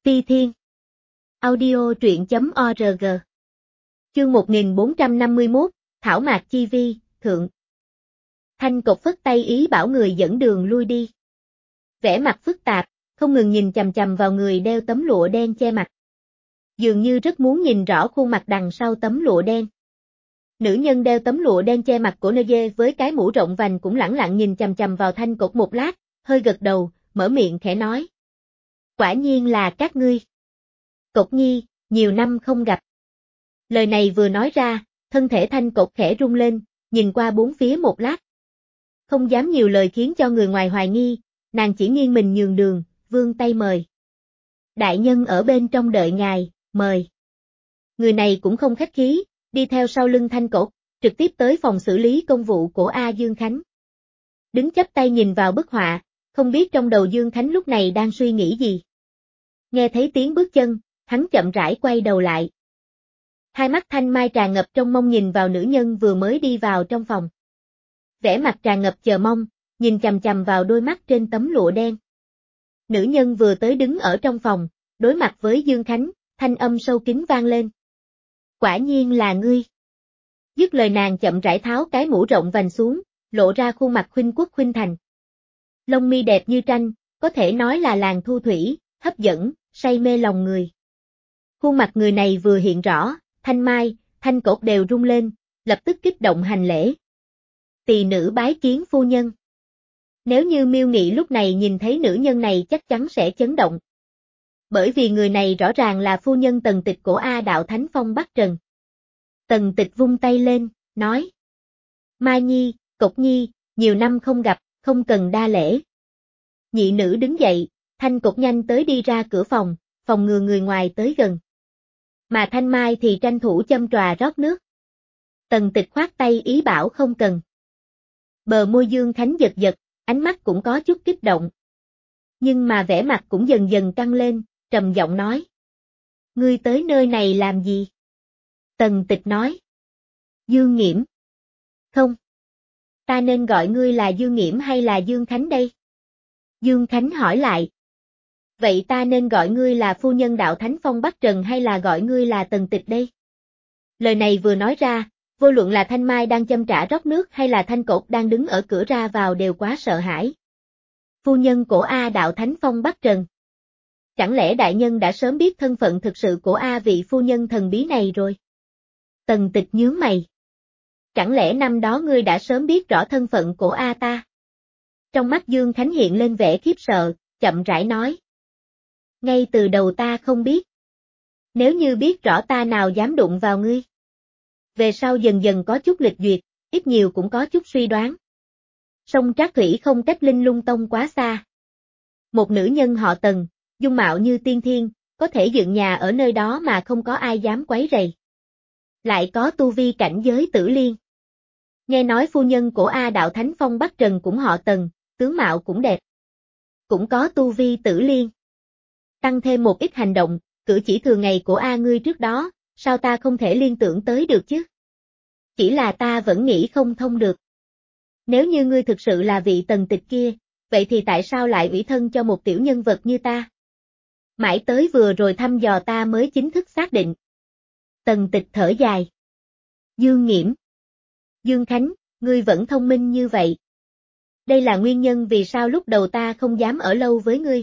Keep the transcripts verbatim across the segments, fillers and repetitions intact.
Phi Thiên. Audio truyện chấm org. Chương một nghìn bốn trăm năm mươi mốt, Thảo Mạc Chi Vi, Thượng. Thanh Cột phất tay ý bảo người dẫn đường lui đi. Vẻ mặt phức tạp, không ngừng nhìn chằm chằm vào người đeo tấm lụa đen che mặt. Dường như rất muốn nhìn rõ khuôn mặt đằng sau tấm lụa đen. Nữ nhân đeo tấm lụa đen che mặt của Nê với cái mũ rộng vành cũng lẳng lặng nhìn chằm chằm vào Thanh Cột một lát, hơi gật đầu, mở miệng khẽ nói. Quả nhiên là các ngươi. Cột nhi, nhiều năm không gặp. Lời này vừa nói ra, thân thể Thanh Cột khẽ rung lên, nhìn qua bốn phía một lát. Không dám nhiều lời khiến cho người ngoài hoài nghi, nàng chỉ nghiêng mình nhường đường, vươn tay mời. Đại nhân ở bên trong đợi ngài, mời. Người này cũng không khách khí, đi theo sau lưng Thanh Cột, trực tiếp tới phòng xử lý công vụ của A Dương Khánh. Đứng chắp tay nhìn vào bức họa, không biết trong đầu Dương Khánh lúc này đang suy nghĩ gì. Nghe thấy tiếng bước chân, hắn chậm rãi quay đầu lại. Hai mắt thanh mai tràn ngập trong mong nhìn vào nữ nhân vừa mới đi vào trong phòng. Vẻ mặt tràn ngập chờ mong, nhìn chằm chằm vào đôi mắt trên tấm lụa đen. Nữ nhân vừa tới đứng ở trong phòng, đối mặt với Dương Khánh, thanh âm sâu kín vang lên. Quả nhiên là ngươi. Dứt lời nàng chậm rãi tháo cái mũ rộng vành xuống, lộ ra khuôn mặt khuynh quốc khuynh thành. Lông mi đẹp như tranh, có thể nói là làn thu thủy, hấp dẫn, say mê lòng người. Khuôn mặt người này vừa hiện rõ, Thanh Mai, Thanh Cột đều rung lên, lập tức kích động hành lễ. Tỳ nữ bái kiến phu nhân. Nếu như Miêu Nghị lúc này nhìn thấy nữ nhân này chắc chắn sẽ chấn động. Bởi vì người này rõ ràng là phu nhân Tần Tịch của A Đạo Thánh Phong Bắc Trần. Tần Tịch vung tay lên, nói. Mai Nhi, Cột Nhi, nhiều năm không gặp, không cần đa lễ. Nhị nữ đứng dậy, Thanh Cột nhanh tới đi ra cửa phòng, phòng ngừa người ngoài tới gần. Mà Thanh Mai thì tranh thủ châm trà rót nước. Tần Tịch khoát tay ý bảo không cần. Bờ môi Dương Khánh giật giật, ánh mắt cũng có chút kích động. Nhưng mà vẻ mặt cũng dần dần căng lên, trầm giọng nói. Ngươi tới nơi này làm gì? Tần Tịch nói. Dương Nghiễm. Không. Ta nên gọi ngươi là Dương Nghiễm hay là Dương Khánh đây? Dương Khánh hỏi lại. Vậy ta nên gọi ngươi là phu nhân Đạo Thánh Phong Bắc Trần hay là gọi ngươi là Tần Tịch đây? Lời này vừa nói ra, vô luận là Thanh Mai đang châm trà rót nước hay là Thanh Cột đang đứng ở cửa ra vào đều quá sợ hãi. Phu nhân của A Đạo Thánh Phong Bắc Trần. Chẳng lẽ đại nhân đã sớm biết thân phận thực sự của A vị phu nhân thần bí này rồi? Tần Tịch nhướng mày. Chẳng lẽ năm đó ngươi đã sớm biết rõ thân phận của A ta? Trong mắt Dương Khánh hiện lên vẻ khiếp sợ, chậm rãi nói. Ngay từ đầu ta không biết. Nếu như biết rõ ta nào dám đụng vào ngươi. Về sau dần dần có chút lịch duyệt, ít nhiều cũng có chút suy đoán. Sông Trác Thủy không cách Linh Lung Tông quá xa. Một nữ nhân họ Tần, dung mạo như tiên thiên, có thể dựng nhà ở nơi đó mà không có ai dám quấy rầy. Lại có tu vi cảnh giới tử liên. Nghe nói phu nhân của A Đạo Thánh Phong Bắc Trần cũng họ Tần, tướng mạo cũng đẹp. Cũng có tu vi tử liên. Tăng thêm một ít hành động, cử chỉ thường ngày của A ngươi trước đó, sao ta không thể liên tưởng tới được chứ? Chỉ là ta vẫn nghĩ không thông được. Nếu như ngươi thực sự là vị Tần Tịch kia, vậy thì tại sao lại ủy thân cho một tiểu nhân vật như ta? Mãi tới vừa rồi thăm dò ta mới chính thức xác định. Tần Tịch thở dài. Dương Nghiễm. Dương Khánh, ngươi vẫn thông minh như vậy. Đây là nguyên nhân vì sao lúc đầu ta không dám ở lâu với ngươi.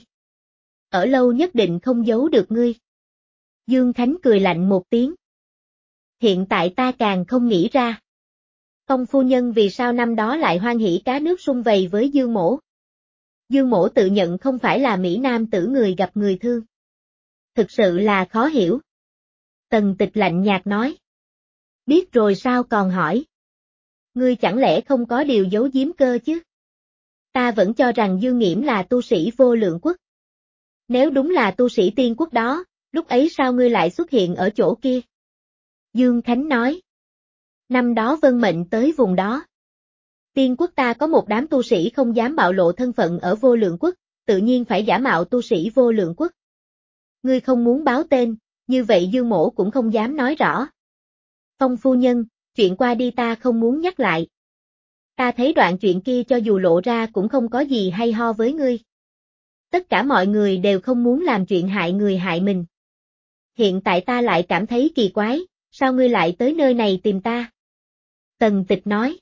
Ở lâu nhất định không giấu được ngươi. Dương Khánh cười lạnh một tiếng. Hiện tại ta càng không nghĩ ra. Phong phu nhân vì sao năm đó lại hoan hỉ cá nước sum vầy với Dương Mỗ. Dương Mỗ tự nhận không phải là Mỹ Nam tử người gặp người thương. Thực sự là khó hiểu. Tần Tịch lạnh nhạt nói. Biết rồi sao còn hỏi. Ngươi chẳng lẽ không có điều giấu giếm cơ chứ? Ta vẫn cho rằng Dương Nghiễm là tu sĩ vô lượng quốc. Nếu đúng là tu sĩ tiên quốc đó, lúc ấy sao ngươi lại xuất hiện ở chỗ kia? Dương Khánh nói. Năm đó vân mệnh tới vùng đó. Tiên quốc ta có một đám tu sĩ không dám bạo lộ thân phận ở vô lượng quốc, tự nhiên phải giả mạo tu sĩ vô lượng quốc. Ngươi không muốn báo tên, như vậy Dương Mỗ cũng không dám nói rõ. Phong phu nhân, chuyện qua đi ta không muốn nhắc lại. Ta thấy đoạn chuyện kia cho dù lộ ra cũng không có gì hay ho với ngươi. Tất cả mọi người đều không muốn làm chuyện hại người hại mình. Hiện tại ta lại cảm thấy kỳ quái, sao ngươi lại tới nơi này tìm ta? Tần Tịch nói.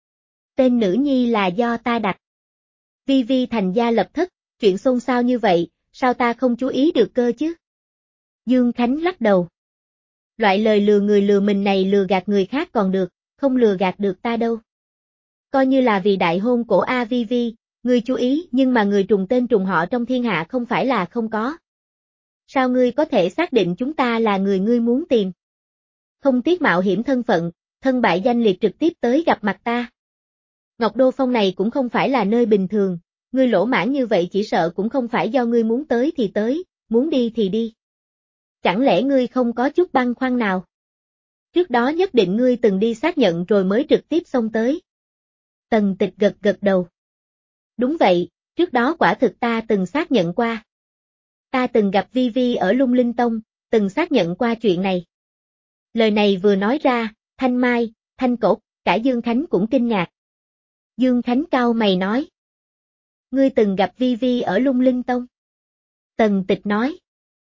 Tên nữ nhi là do ta đặt. Vi Vi thành gia lập thất, chuyện xôn xao như vậy, sao ta không chú ý được cơ chứ? Dương Khánh lắc đầu. Loại lời lừa người lừa mình này lừa gạt người khác còn được, không lừa gạt được ta đâu. Coi như là vì đại hôn của A Vi Vi, ngươi chú ý nhưng mà người trùng tên trùng họ trong thiên hạ không phải là không có. Sao ngươi có thể xác định chúng ta là người ngươi muốn tìm? Không tiếc mạo hiểm thân phận, thân bại danh liệt trực tiếp tới gặp mặt ta. Ngọc Đô Phong này cũng không phải là nơi bình thường, ngươi lỗ mãn như vậy chỉ sợ cũng không phải do ngươi muốn tới thì tới, muốn đi thì đi. Chẳng lẽ ngươi không có chút băn khoăn nào? Trước đó nhất định ngươi từng đi xác nhận rồi mới trực tiếp xông tới. Tần Tịch gật gật đầu. Đúng vậy, trước đó quả thực ta từng xác nhận qua. Ta từng gặp Vi Vi ở Lung Linh Tông, từng xác nhận qua chuyện này. Lời này vừa nói ra, Thanh Mai, Thanh Cốt, cả Dương Khánh cũng kinh ngạc. Dương Khánh cau mày nói. Ngươi từng gặp Vi Vi ở Lung Linh Tông. Tần Tịch nói.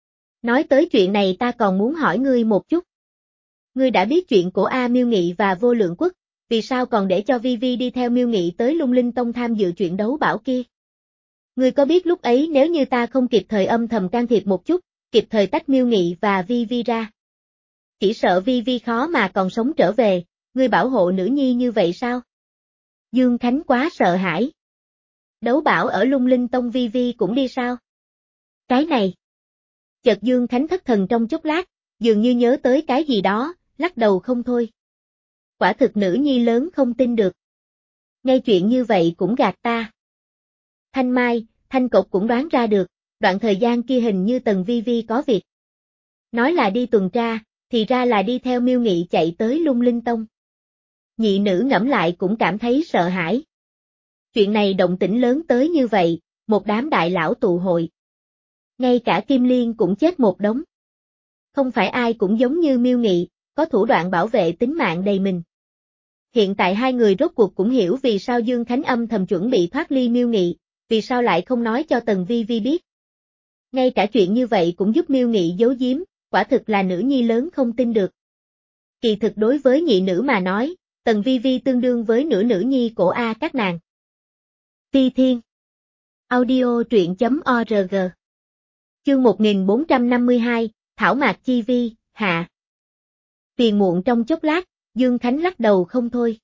Nói tới chuyện này ta còn muốn hỏi ngươi một chút. Ngươi đã biết chuyện của A Miêu Nghị và Vô Lượng Quốc, vì sao còn để cho Vi Vi đi theo Miêu Nghị tới Lung Linh Tông tham dự chuyện đấu bảo kia? Ngươi có biết lúc ấy nếu như ta không kịp thời âm thầm can thiệp một chút, kịp thời tách Miêu Nghị và Vi Vi ra? Chỉ sợ Vi Vi khó mà còn sống trở về, ngươi bảo hộ nữ nhi như vậy sao? Dương Khánh quá sợ hãi. Đấu bảo ở Lung Linh Tông Vi Vi cũng đi sao? Cái này. Chợt Dương Khánh thất thần trong chốc lát, dường như nhớ tới cái gì đó, lắc đầu không thôi. Quả thực nữ nhi lớn không tin được. Ngay chuyện như vậy cũng gạt ta. Thanh Mai, Thanh Cộc cũng đoán ra được, đoạn thời gian kia hình như Tần Vi Vi có việc. Nói là đi tuần tra, thì ra là đi theo Miêu Nghị chạy tới Lung Linh Tông. Nhị nữ ngẫm lại cũng cảm thấy sợ hãi. Chuyện này động tĩnh lớn tới như vậy, một đám đại lão tụ hội. Ngay cả Kim Liên cũng chết một đống. Không phải ai cũng giống như Miêu Nghị, có thủ đoạn bảo vệ tính mạng đầy mình. Hiện tại hai người rốt cuộc cũng hiểu vì sao Dương Khánh âm thầm chuẩn bị thoát ly Miêu Nghị, vì sao lại không nói cho Tần Vi Vi biết. Ngay cả chuyện như vậy cũng giúp Miêu Nghị giấu giếm, quả thực là nữ nhi lớn không tin được. Kỳ thực đối với nhị nữ mà nói, Tần Vi Vi tương đương với nửa nữ nhi của A các nàng. Ti Thiên Audio truyện.org Chương một nghìn bốn trăm năm mươi hai, Thảo Mạc Chi Vi, hạ. Phiền muộn trong chốc lát, Dương Khánh lắc đầu không thôi.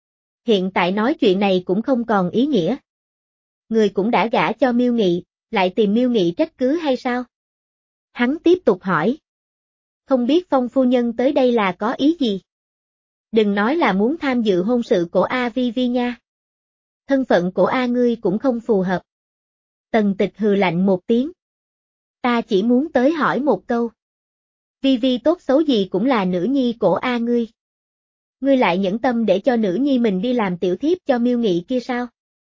Hiện tại nói chuyện này cũng không còn ý nghĩa. Người cũng đã gả cho Miêu Nghị, lại tìm Miêu Nghị trách cứ hay sao? Hắn tiếp tục hỏi. Không biết Phong phu nhân tới đây là có ý gì? Đừng nói là muốn tham dự hôn sự của A Vi Vi nha. Thân phận của A ngươi cũng không phù hợp. Tần Tịch hừ lạnh một tiếng. Ta chỉ muốn tới hỏi một câu. Vi Vi tốt xấu gì cũng là nữ nhi của A ngươi. Ngươi lại nhẫn tâm để cho nữ nhi mình đi làm tiểu thiếp cho Miêu Nghị kia sao?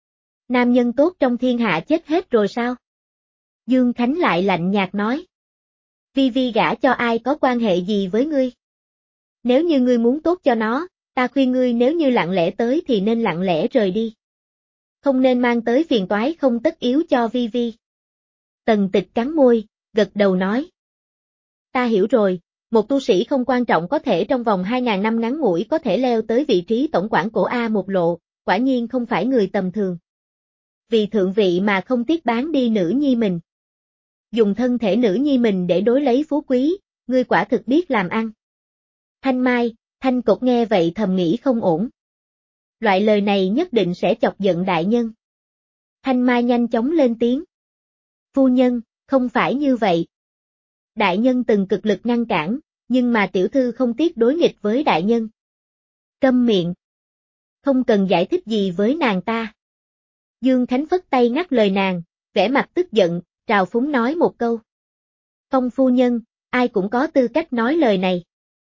Nam nhân tốt trong thiên hạ chết hết rồi sao? Dương Khánh lại lạnh nhạt nói. Vi Vi gả cho ai có quan hệ gì với ngươi? Nếu như ngươi muốn tốt cho nó, ta khuyên ngươi nếu như lặng lẽ tới thì nên lặng lẽ rời đi. Không nên mang tới phiền toái không tất yếu cho Vi Vi. Tần Tịch cắn môi, gật đầu nói. Ta hiểu rồi, một tu sĩ không quan trọng có thể trong vòng hai ngàn năm ngắn ngủi có thể leo tới vị trí tổng quản của A một lộ, quả nhiên không phải người tầm thường. Vì thượng vị mà không tiếc bán đi nữ nhi mình. Dùng thân thể nữ nhi mình để đối lấy phú quý, ngươi quả thực biết làm ăn. Thanh Mai, Thanh Cột nghe vậy thầm nghĩ không ổn. Loại lời này nhất định sẽ chọc giận đại nhân. Thanh Mai nhanh chóng lên tiếng. Phu nhân, không phải như vậy. Đại nhân từng cực lực ngăn cản, nhưng mà tiểu thư không tiếc đối nghịch với đại nhân. Câm miệng. Không cần giải thích gì với nàng ta. Dương Khánh phất tay ngắt lời nàng, vẻ mặt tức giận, trào phúng nói một câu. Phong phu nhân, ai cũng có tư cách nói lời này.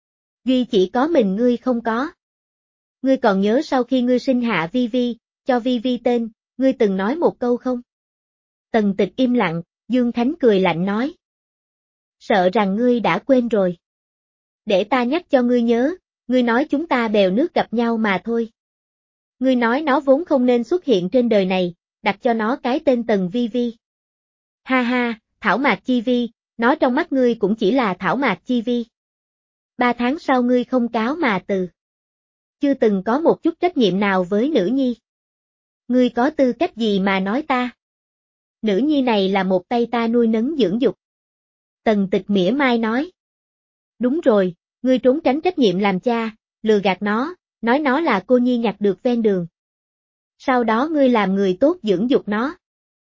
Duy chỉ có mình ngươi không có. Ngươi còn nhớ sau khi ngươi sinh hạ Vi Vi, cho Vi Vi tên, ngươi từng nói một câu không? Tần Tịch im lặng, Dương Khánh cười lạnh nói. Sợ rằng ngươi đã quên rồi. Để ta nhắc cho ngươi nhớ, ngươi nói chúng ta bèo nước gặp nhau mà thôi. Ngươi nói nó vốn không nên xuất hiện trên đời này, đặt cho nó cái tên Tần Vi Vi. Ha ha, thảo mạc chi vi, nó trong mắt ngươi cũng chỉ là thảo mạc chi vi. Ba tháng sau ngươi không cáo mà từ. Chưa từng có một chút trách nhiệm nào với nữ nhi. Ngươi có tư cách gì mà nói ta? Nữ nhi này là một tay ta nuôi nấng dưỡng dục. Tần Tịch mỉa mai nói. Đúng rồi, ngươi trốn tránh trách nhiệm làm cha, lừa gạt nó, nói nó là cô nhi nhặt được ven đường. Sau đó ngươi làm người tốt dưỡng dục nó.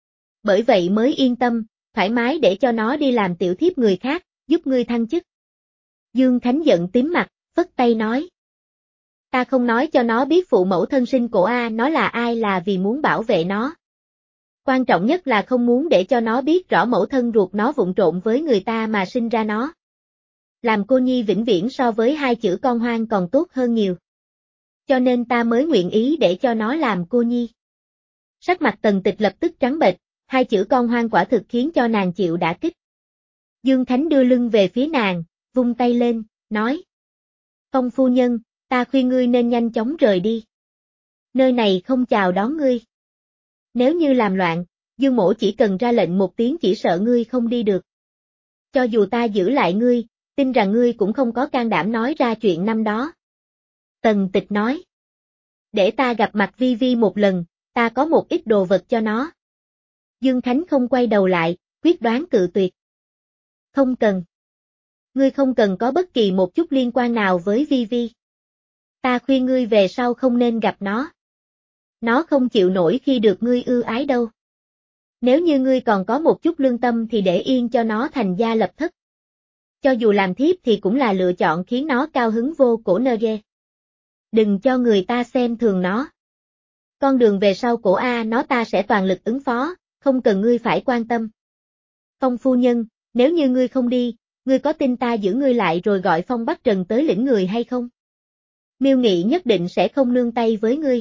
Bởi vậy mới yên tâm, thoải mái để cho nó đi làm tiểu thiếp người khác, giúp ngươi thăng chức. Dương Khánh giận tím mặt, phất tay nói. Ta không nói cho nó biết phụ mẫu thân sinh của A nó là ai là vì muốn bảo vệ nó. Quan trọng nhất là không muốn để cho nó biết rõ mẫu thân ruột nó vụng trộn với người ta mà sinh ra nó. Làm cô nhi vĩnh viễn so với hai chữ con hoang còn tốt hơn nhiều. Cho nên ta mới nguyện ý để cho nó làm cô nhi. Sắc mặt Tần Tịch lập tức trắng bệch, hai chữ con hoang quả thực khiến cho nàng chịu đả kích. Dương Khánh đưa lưng về phía nàng, vung tay lên, nói. Phong phu nhân, ta khuyên ngươi nên nhanh chóng rời đi. Nơi này không chào đón ngươi. Nếu như làm loạn, Dương mỗ chỉ cần ra lệnh một tiếng chỉ sợ ngươi không đi được. Cho dù ta giữ lại ngươi, tin rằng ngươi cũng không có can đảm nói ra chuyện năm đó. Tần Tịch nói. Để ta gặp mặt Vi Vi một lần, ta có một ít đồ vật cho nó. Dương Khánh không quay đầu lại, quyết đoán cự tuyệt. Không cần. Ngươi không cần có bất kỳ một chút liên quan nào với Vi Vi. Ta khuyên ngươi về sau không nên gặp nó. Nó không chịu nổi khi được ngươi ưu ái đâu. Nếu như ngươi còn có một chút lương tâm thì để yên cho nó thành gia lập thất. Cho dù làm thiếp thì cũng là lựa chọn khiến nó cao hứng vô cổ nơ ghê. Đừng cho người ta xem thường nó. Con đường về sau của A nó ta sẽ toàn lực ứng phó, không cần ngươi phải quan tâm. Phong phu nhân, nếu như ngươi không đi, ngươi có tin ta giữ ngươi lại rồi gọi Phong Bắc Trần tới lĩnh người hay không? Miêu Nghị nhất định sẽ không nương tay với ngươi.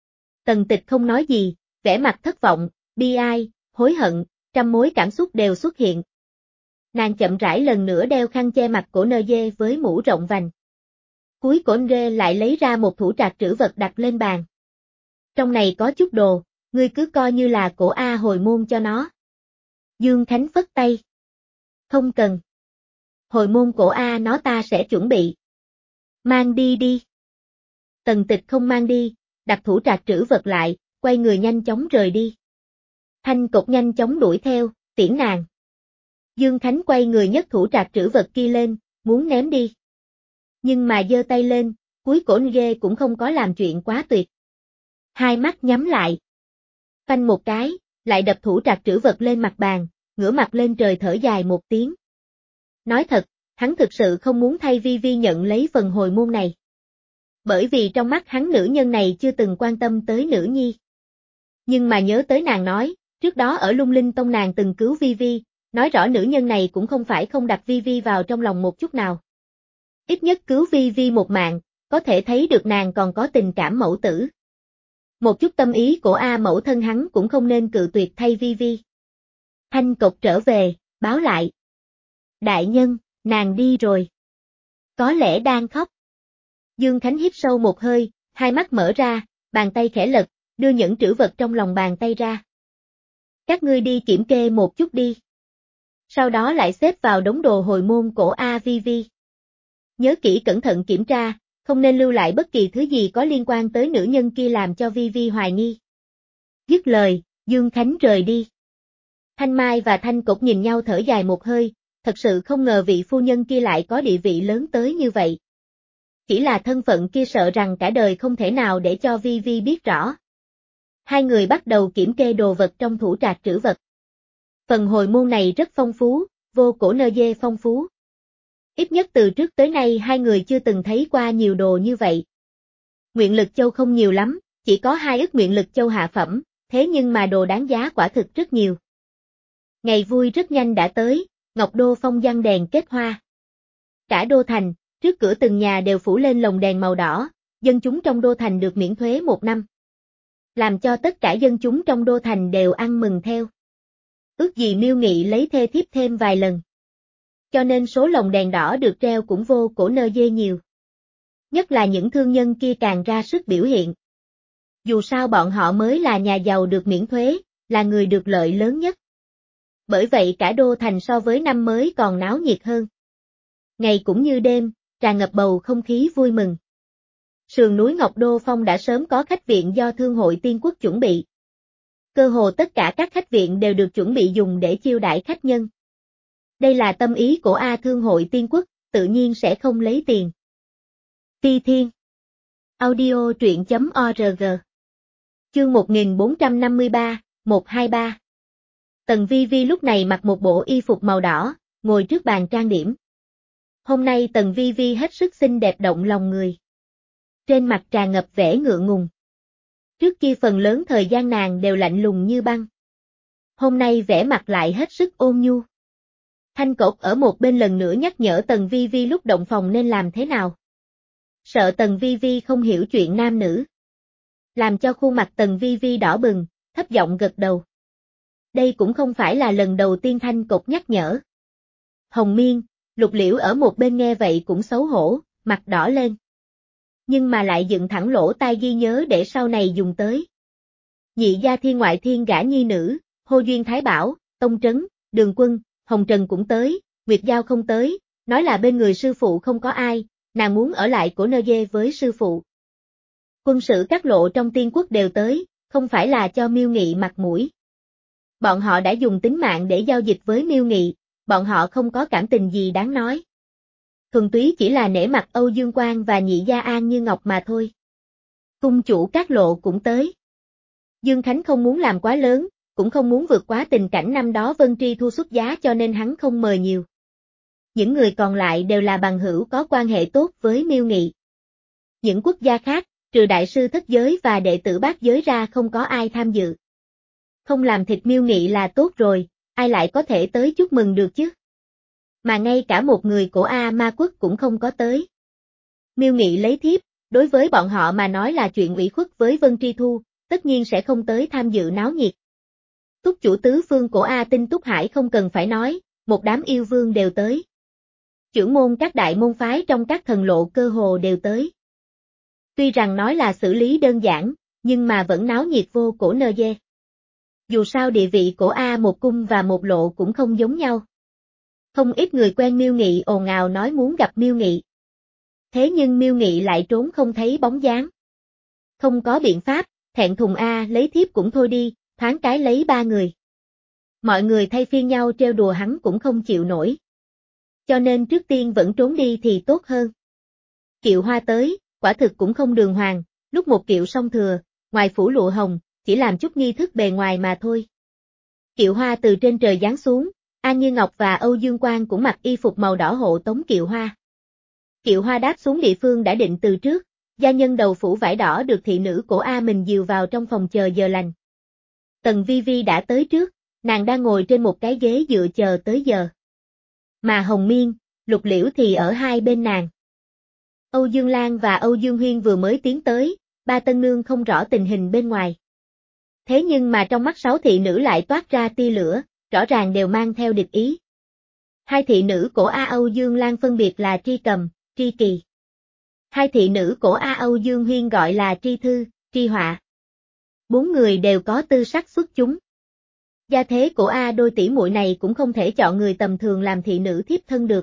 Tần Tịch không nói gì, vẻ mặt thất vọng, bi ai, hối hận, trăm mối cảm xúc đều xuất hiện. Nàng chậm rãi lần nữa đeo khăn che mặt cổ nơ dê với mũ rộng vành. Cuối cổ nơ lại lấy ra một thủ trạc trữ vật đặt lên bàn. Trong này có chút đồ, ngươi cứ coi như là cổ A hồi môn cho nó. Dương Khánh phất tay. Không cần. Hồi môn cổ A nó ta sẽ chuẩn bị. Mang đi đi. Tần Tịch không mang đi, đặt thủ trạc trữ vật lại, quay người nhanh chóng rời đi. Thanh Cục nhanh chóng đuổi theo, tiễn nàng. Dương Khánh quay người nhấc thủ trạc trữ vật kia lên, muốn ném đi. Nhưng mà giơ tay lên, cuối cổ ghê cũng không có làm chuyện quá tuyệt. Hai mắt nhắm lại. Phanh một cái, lại đập thủ trạc trữ vật lên mặt bàn, ngửa mặt lên trời thở dài một tiếng. Nói thật, hắn thực sự không muốn thay Vi Vi nhận lấy phần hồi môn này. Bởi vì trong mắt hắn nữ nhân này chưa từng quan tâm tới nữ nhi. Nhưng mà nhớ tới nàng nói, trước đó ở Lung Linh Tông nàng từng cứu Vi Vi, nói rõ nữ nhân này cũng không phải không đặt Vi Vi vào trong lòng một chút nào. Ít nhất cứu Vi Vi một mạng, có thể thấy được nàng còn có tình cảm mẫu tử. Một chút tâm ý của A mẫu thân hắn cũng không nên cự tuyệt thay Vi Vi. Thanh Cục trở về, báo lại. Đại nhân, nàng đi rồi. Có lẽ đang khóc. Dương Khánh hít sâu một hơi, hai mắt mở ra, bàn tay khẽ lật, đưa những trữ vật trong lòng bàn tay ra. Các ngươi đi kiểm kê một chút đi. Sau đó lại xếp vào đống đồ hồi môn cổ A Vi Vi. Nhớ kỹ cẩn thận kiểm tra, không nên lưu lại bất kỳ thứ gì có liên quan tới nữ nhân kia làm cho Vi Vi hoài nghi. Dứt lời, Dương Khánh rời đi. Thanh Mai và Thanh Cục nhìn nhau thở dài một hơi, thật sự không ngờ vị phu nhân kia lại có địa vị lớn tới như vậy. Chỉ là thân phận kia sợ rằng cả đời không thể nào để cho Vi Vi biết rõ. Hai người bắt đầu kiểm kê đồ vật trong thủ trạc trữ vật. Phần hồi môn này rất phong phú, vô cổ nơ dê phong phú. Ít nhất từ trước tới nay hai người chưa từng thấy qua nhiều đồ như vậy. Nguyện lực châu không nhiều lắm, chỉ có hai ức nguyện lực châu hạ phẩm, thế nhưng mà đồ đáng giá quả thực rất nhiều. Ngày vui rất nhanh đã tới, Ngọc Đô phong giăng đèn kết hoa. Cả đô thành, trước cửa từng nhà đều phủ lên lồng đèn màu đỏ, dân chúng trong đô thành được miễn thuế một năm. Làm cho tất cả dân chúng trong đô thành đều ăn mừng theo. Ước gì Miêu Nghị lấy thê thiếp thêm vài lần. Cho nên số lồng đèn đỏ được treo cũng vô cổ nơ dê nhiều. Nhất là những thương nhân kia càng ra sức biểu hiện. Dù sao bọn họ mới là nhà giàu được miễn thuế, là người được lợi lớn nhất. Bởi vậy cả đô thành so với năm mới còn náo nhiệt hơn. Ngày cũng như đêm, tràn ngập bầu không khí vui mừng. Sườn núi Ngọc Đô Phong đã sớm có khách viện do Thương hội Tiên Quốc chuẩn bị. Cơ hồ tất cả các khách viện đều được chuẩn bị dùng để chiêu đãi khách nhân. Đây là tâm ý của A Thương hội Tiên Quốc, tự nhiên sẽ không lấy tiền. Ti Thiên Audio truyện.org Chương một nghìn bốn trăm năm mươi ba, một hai ba Tần Vi Vi lúc này mặc một bộ y phục màu đỏ, ngồi trước bàn trang điểm. Hôm nay Tần Vi Vi hết sức xinh đẹp động lòng người. Trên mặt tràn ngập vẻ ngượng ngùng. Trước kia phần lớn thời gian nàng đều lạnh lùng như băng. Hôm nay vẻ mặt lại hết sức ôn nhu. Thanh Cột ở một bên lần nữa nhắc nhở Tần Vi Vi lúc động phòng nên làm thế nào. Sợ Tần Vi Vi không hiểu chuyện nam nữ. Làm cho khuôn mặt Tần Vi Vi đỏ bừng, thấp giọng gật đầu. Đây cũng không phải là lần đầu tiên Thanh Cột nhắc nhở. Hồng Miên, Lục Liễu ở một bên nghe vậy cũng xấu hổ, mặt đỏ lên. Nhưng mà lại dựng thẳng lỗ tai ghi nhớ để sau này dùng tới. Nhị gia thiên ngoại thiên gả nhi nữ, hô duyên Thái Bảo, Tông Trấn, Đường Quân, Hồng Trần cũng tới, Nguyệt Giao không tới, nói là bên người sư phụ không có ai, nàng muốn ở lại cổ nơ dê với sư phụ. Quân sự các lộ trong Tiên Quốc đều tới, không phải là cho Miêu Nghị mặt mũi. Bọn họ đã dùng tính mạng để giao dịch với Miêu Nghị, bọn họ không có cảm tình gì đáng nói. Thuần túy chỉ là nể mặt Âu Dương Quang và nhị gia An Như Ngọc mà thôi. Cung chủ các lộ cũng tới. Dương Khánh không muốn làm quá lớn, cũng không muốn vượt quá tình cảnh năm đó Vân Tri Thu xuất giá cho nên hắn không mời nhiều. Những người còn lại đều là bằng hữu có quan hệ tốt với Miêu Nghị. Những quốc gia khác, trừ đại sư thất giới và đệ tử bát giới ra không có ai tham dự. Không làm thịt Miêu Nghị là tốt rồi, ai lại có thể tới chúc mừng được chứ? Mà ngay cả một người của A Ma Quốc cũng không có tới. Miêu Nghị lấy thiếp, đối với bọn họ mà nói là chuyện ủy khuất với Vân Tri Thu, tất nhiên sẽ không tới tham dự náo nhiệt. Túc chủ tứ phương của A Tinh Túc Hải không cần phải nói, một đám yêu vương đều tới. Chưởng môn các đại môn phái trong các thần lộ cơ hồ đều tới. Tuy rằng nói là xử lý đơn giản, nhưng mà vẫn náo nhiệt vô cổ nơ dê. Dù sao địa vị của A một cung và một lộ cũng không giống nhau. Không ít người quen Miêu Nghị ồn ào nói muốn gặp Miêu Nghị. Thế nhưng Miêu Nghị lại trốn không thấy bóng dáng. Không có biện pháp, thẹn thùng A lấy thiếp cũng thôi đi, thoáng cái lấy ba người. Mọi người thay phiên nhau trêu đùa hắn cũng không chịu nổi. Cho nên trước tiên vẫn trốn đi thì tốt hơn. Kiệu Hoa tới, quả thực cũng không đường hoàng, lúc một kiệu song thừa, ngoài phủ lụa hồng, chỉ làm chút nghi thức bề ngoài mà thôi. Kiệu Hoa từ trên trời giáng xuống, An Như Ngọc và Âu Dương Quang cũng mặc y phục màu đỏ hộ tống Kiệu Hoa. Kiệu Hoa đáp xuống địa phương đã định từ trước, gia nhân đầu phủ vải đỏ được thị nữ của A mình dìu vào trong phòng chờ giờ lành. Tần Vi Vi đã tới trước, nàng đang ngồi trên một cái ghế dựa chờ tới giờ. Mà Hồng Miên, Lục Liễu thì ở hai bên nàng. Âu Dương Lan và Âu Dương Huyên vừa mới tiến tới, ba tân nương không rõ tình hình bên ngoài. Thế nhưng mà trong mắt sáu thị nữ lại toát ra tia lửa, rõ ràng đều mang theo địch ý. Hai thị nữ của A Âu Dương Lan phân biệt là Tri Cầm, Tri Kỳ. Hai thị nữ của A Âu Dương Huyên gọi là Tri Thư, Tri Họa. Bốn người đều có tư sắc xuất chúng. Gia thế của A đôi tỷ muội này cũng không thể chọn người tầm thường làm thị nữ thiếp thân được.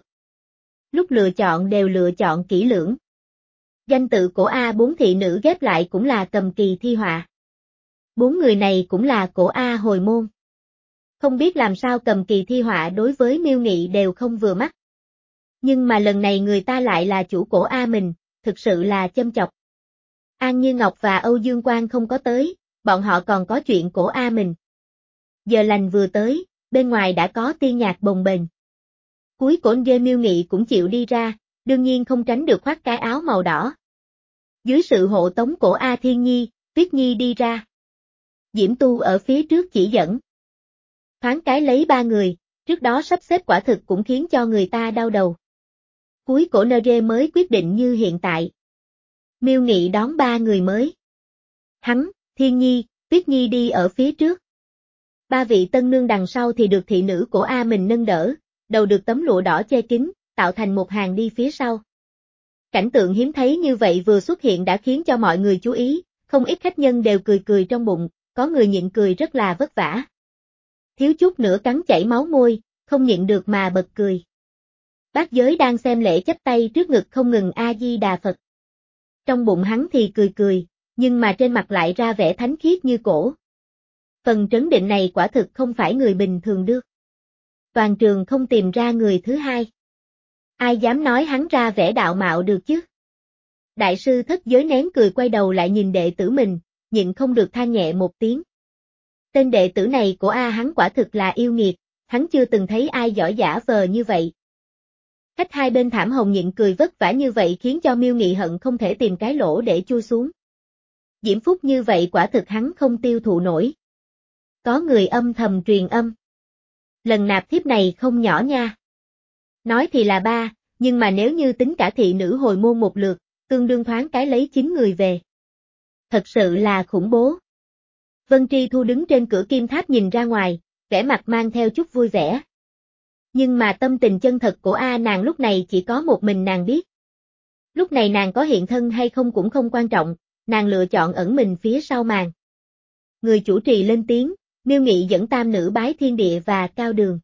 Lúc lựa chọn đều lựa chọn kỹ lưỡng. Danh tự của A bốn thị nữ ghép lại cũng là Cầm Kỳ Thi Họa. Bốn người này cũng là của A hồi môn. Không biết làm sao Cầm Kỳ Thi Họa đối với Miêu Nghị đều không vừa mắt. Nhưng mà lần này người ta lại là chủ cổ A mình, thực sự là châm chọc. An Như Ngọc và Âu Dương Quang không có tới, bọn họ còn có chuyện cổ A mình. Giờ lành vừa tới, bên ngoài đã có tiên nhạc bồng bềnh. Cuối cổ dê Miêu Nghị cũng chịu đi ra, đương nhiên không tránh được khoác cái áo màu đỏ. Dưới sự hộ tống của A Thiên Nhi, Tuyết Nhi đi ra. Diễm Tu ở phía trước chỉ dẫn. Thoáng cái lấy ba người, trước đó sắp xếp quả thực cũng khiến cho người ta đau đầu. Cuối cổ nơ rê mới quyết định như hiện tại. Miêu Nghị đón ba người mới. Hắn, Thiên Nhi, Tuyết Nhi đi ở phía trước. Ba vị tân nương đằng sau thì được thị nữ của A mình nâng đỡ, đầu được tấm lụa đỏ che kín, tạo thành một hàng đi phía sau. Cảnh tượng hiếm thấy như vậy vừa xuất hiện đã khiến cho mọi người chú ý, không ít khách nhân đều cười cười trong bụng, có người nhịn cười rất là vất vả. Thiếu chút nữa cắn chảy máu môi, không nhịn được mà bật cười. Bác Giới đang xem lễ chắp tay trước ngực không ngừng A-di-đà Phật. Trong bụng hắn thì cười cười, nhưng mà trên mặt lại ra vẻ thánh khiết như cổ. Phần trấn định này quả thực không phải người bình thường được. Toàn trường không tìm ra người thứ hai. Ai dám nói hắn ra vẻ đạo mạo được chứ? Đại sư Thất Giới nén cười quay đầu lại nhìn đệ tử mình, nhịn không được than nhẹ một tiếng. Tên đệ tử này của A hắn quả thực là yêu nghiệt, hắn chưa từng thấy ai giỏi giả vờ như vậy. Khách hai bên thảm hồng nhịn cười vất vả như vậy khiến cho Miêu Nghị hận không thể tìm cái lỗ để chui xuống. Diễm phúc như vậy quả thực hắn không tiêu thụ nổi. Có người âm thầm truyền âm. Lần nạp thiếp này không nhỏ nha. Nói thì là ba, nhưng mà nếu như tính cả thị nữ hồi môn một lượt, tương đương thoáng cái lấy chín người về. Thật sự là khủng bố. Vân Tri Thu đứng trên cửa kim tháp nhìn ra ngoài, vẻ mặt mang theo chút vui vẻ. Nhưng mà tâm tình chân thật của A nàng lúc này chỉ có một mình nàng biết. Lúc này nàng có hiện thân hay không cũng không quan trọng, nàng lựa chọn ẩn mình phía sau màn. Người chủ trì lên tiếng, Miêu Nghị dẫn tam nữ bái thiên địa và Cao Đường.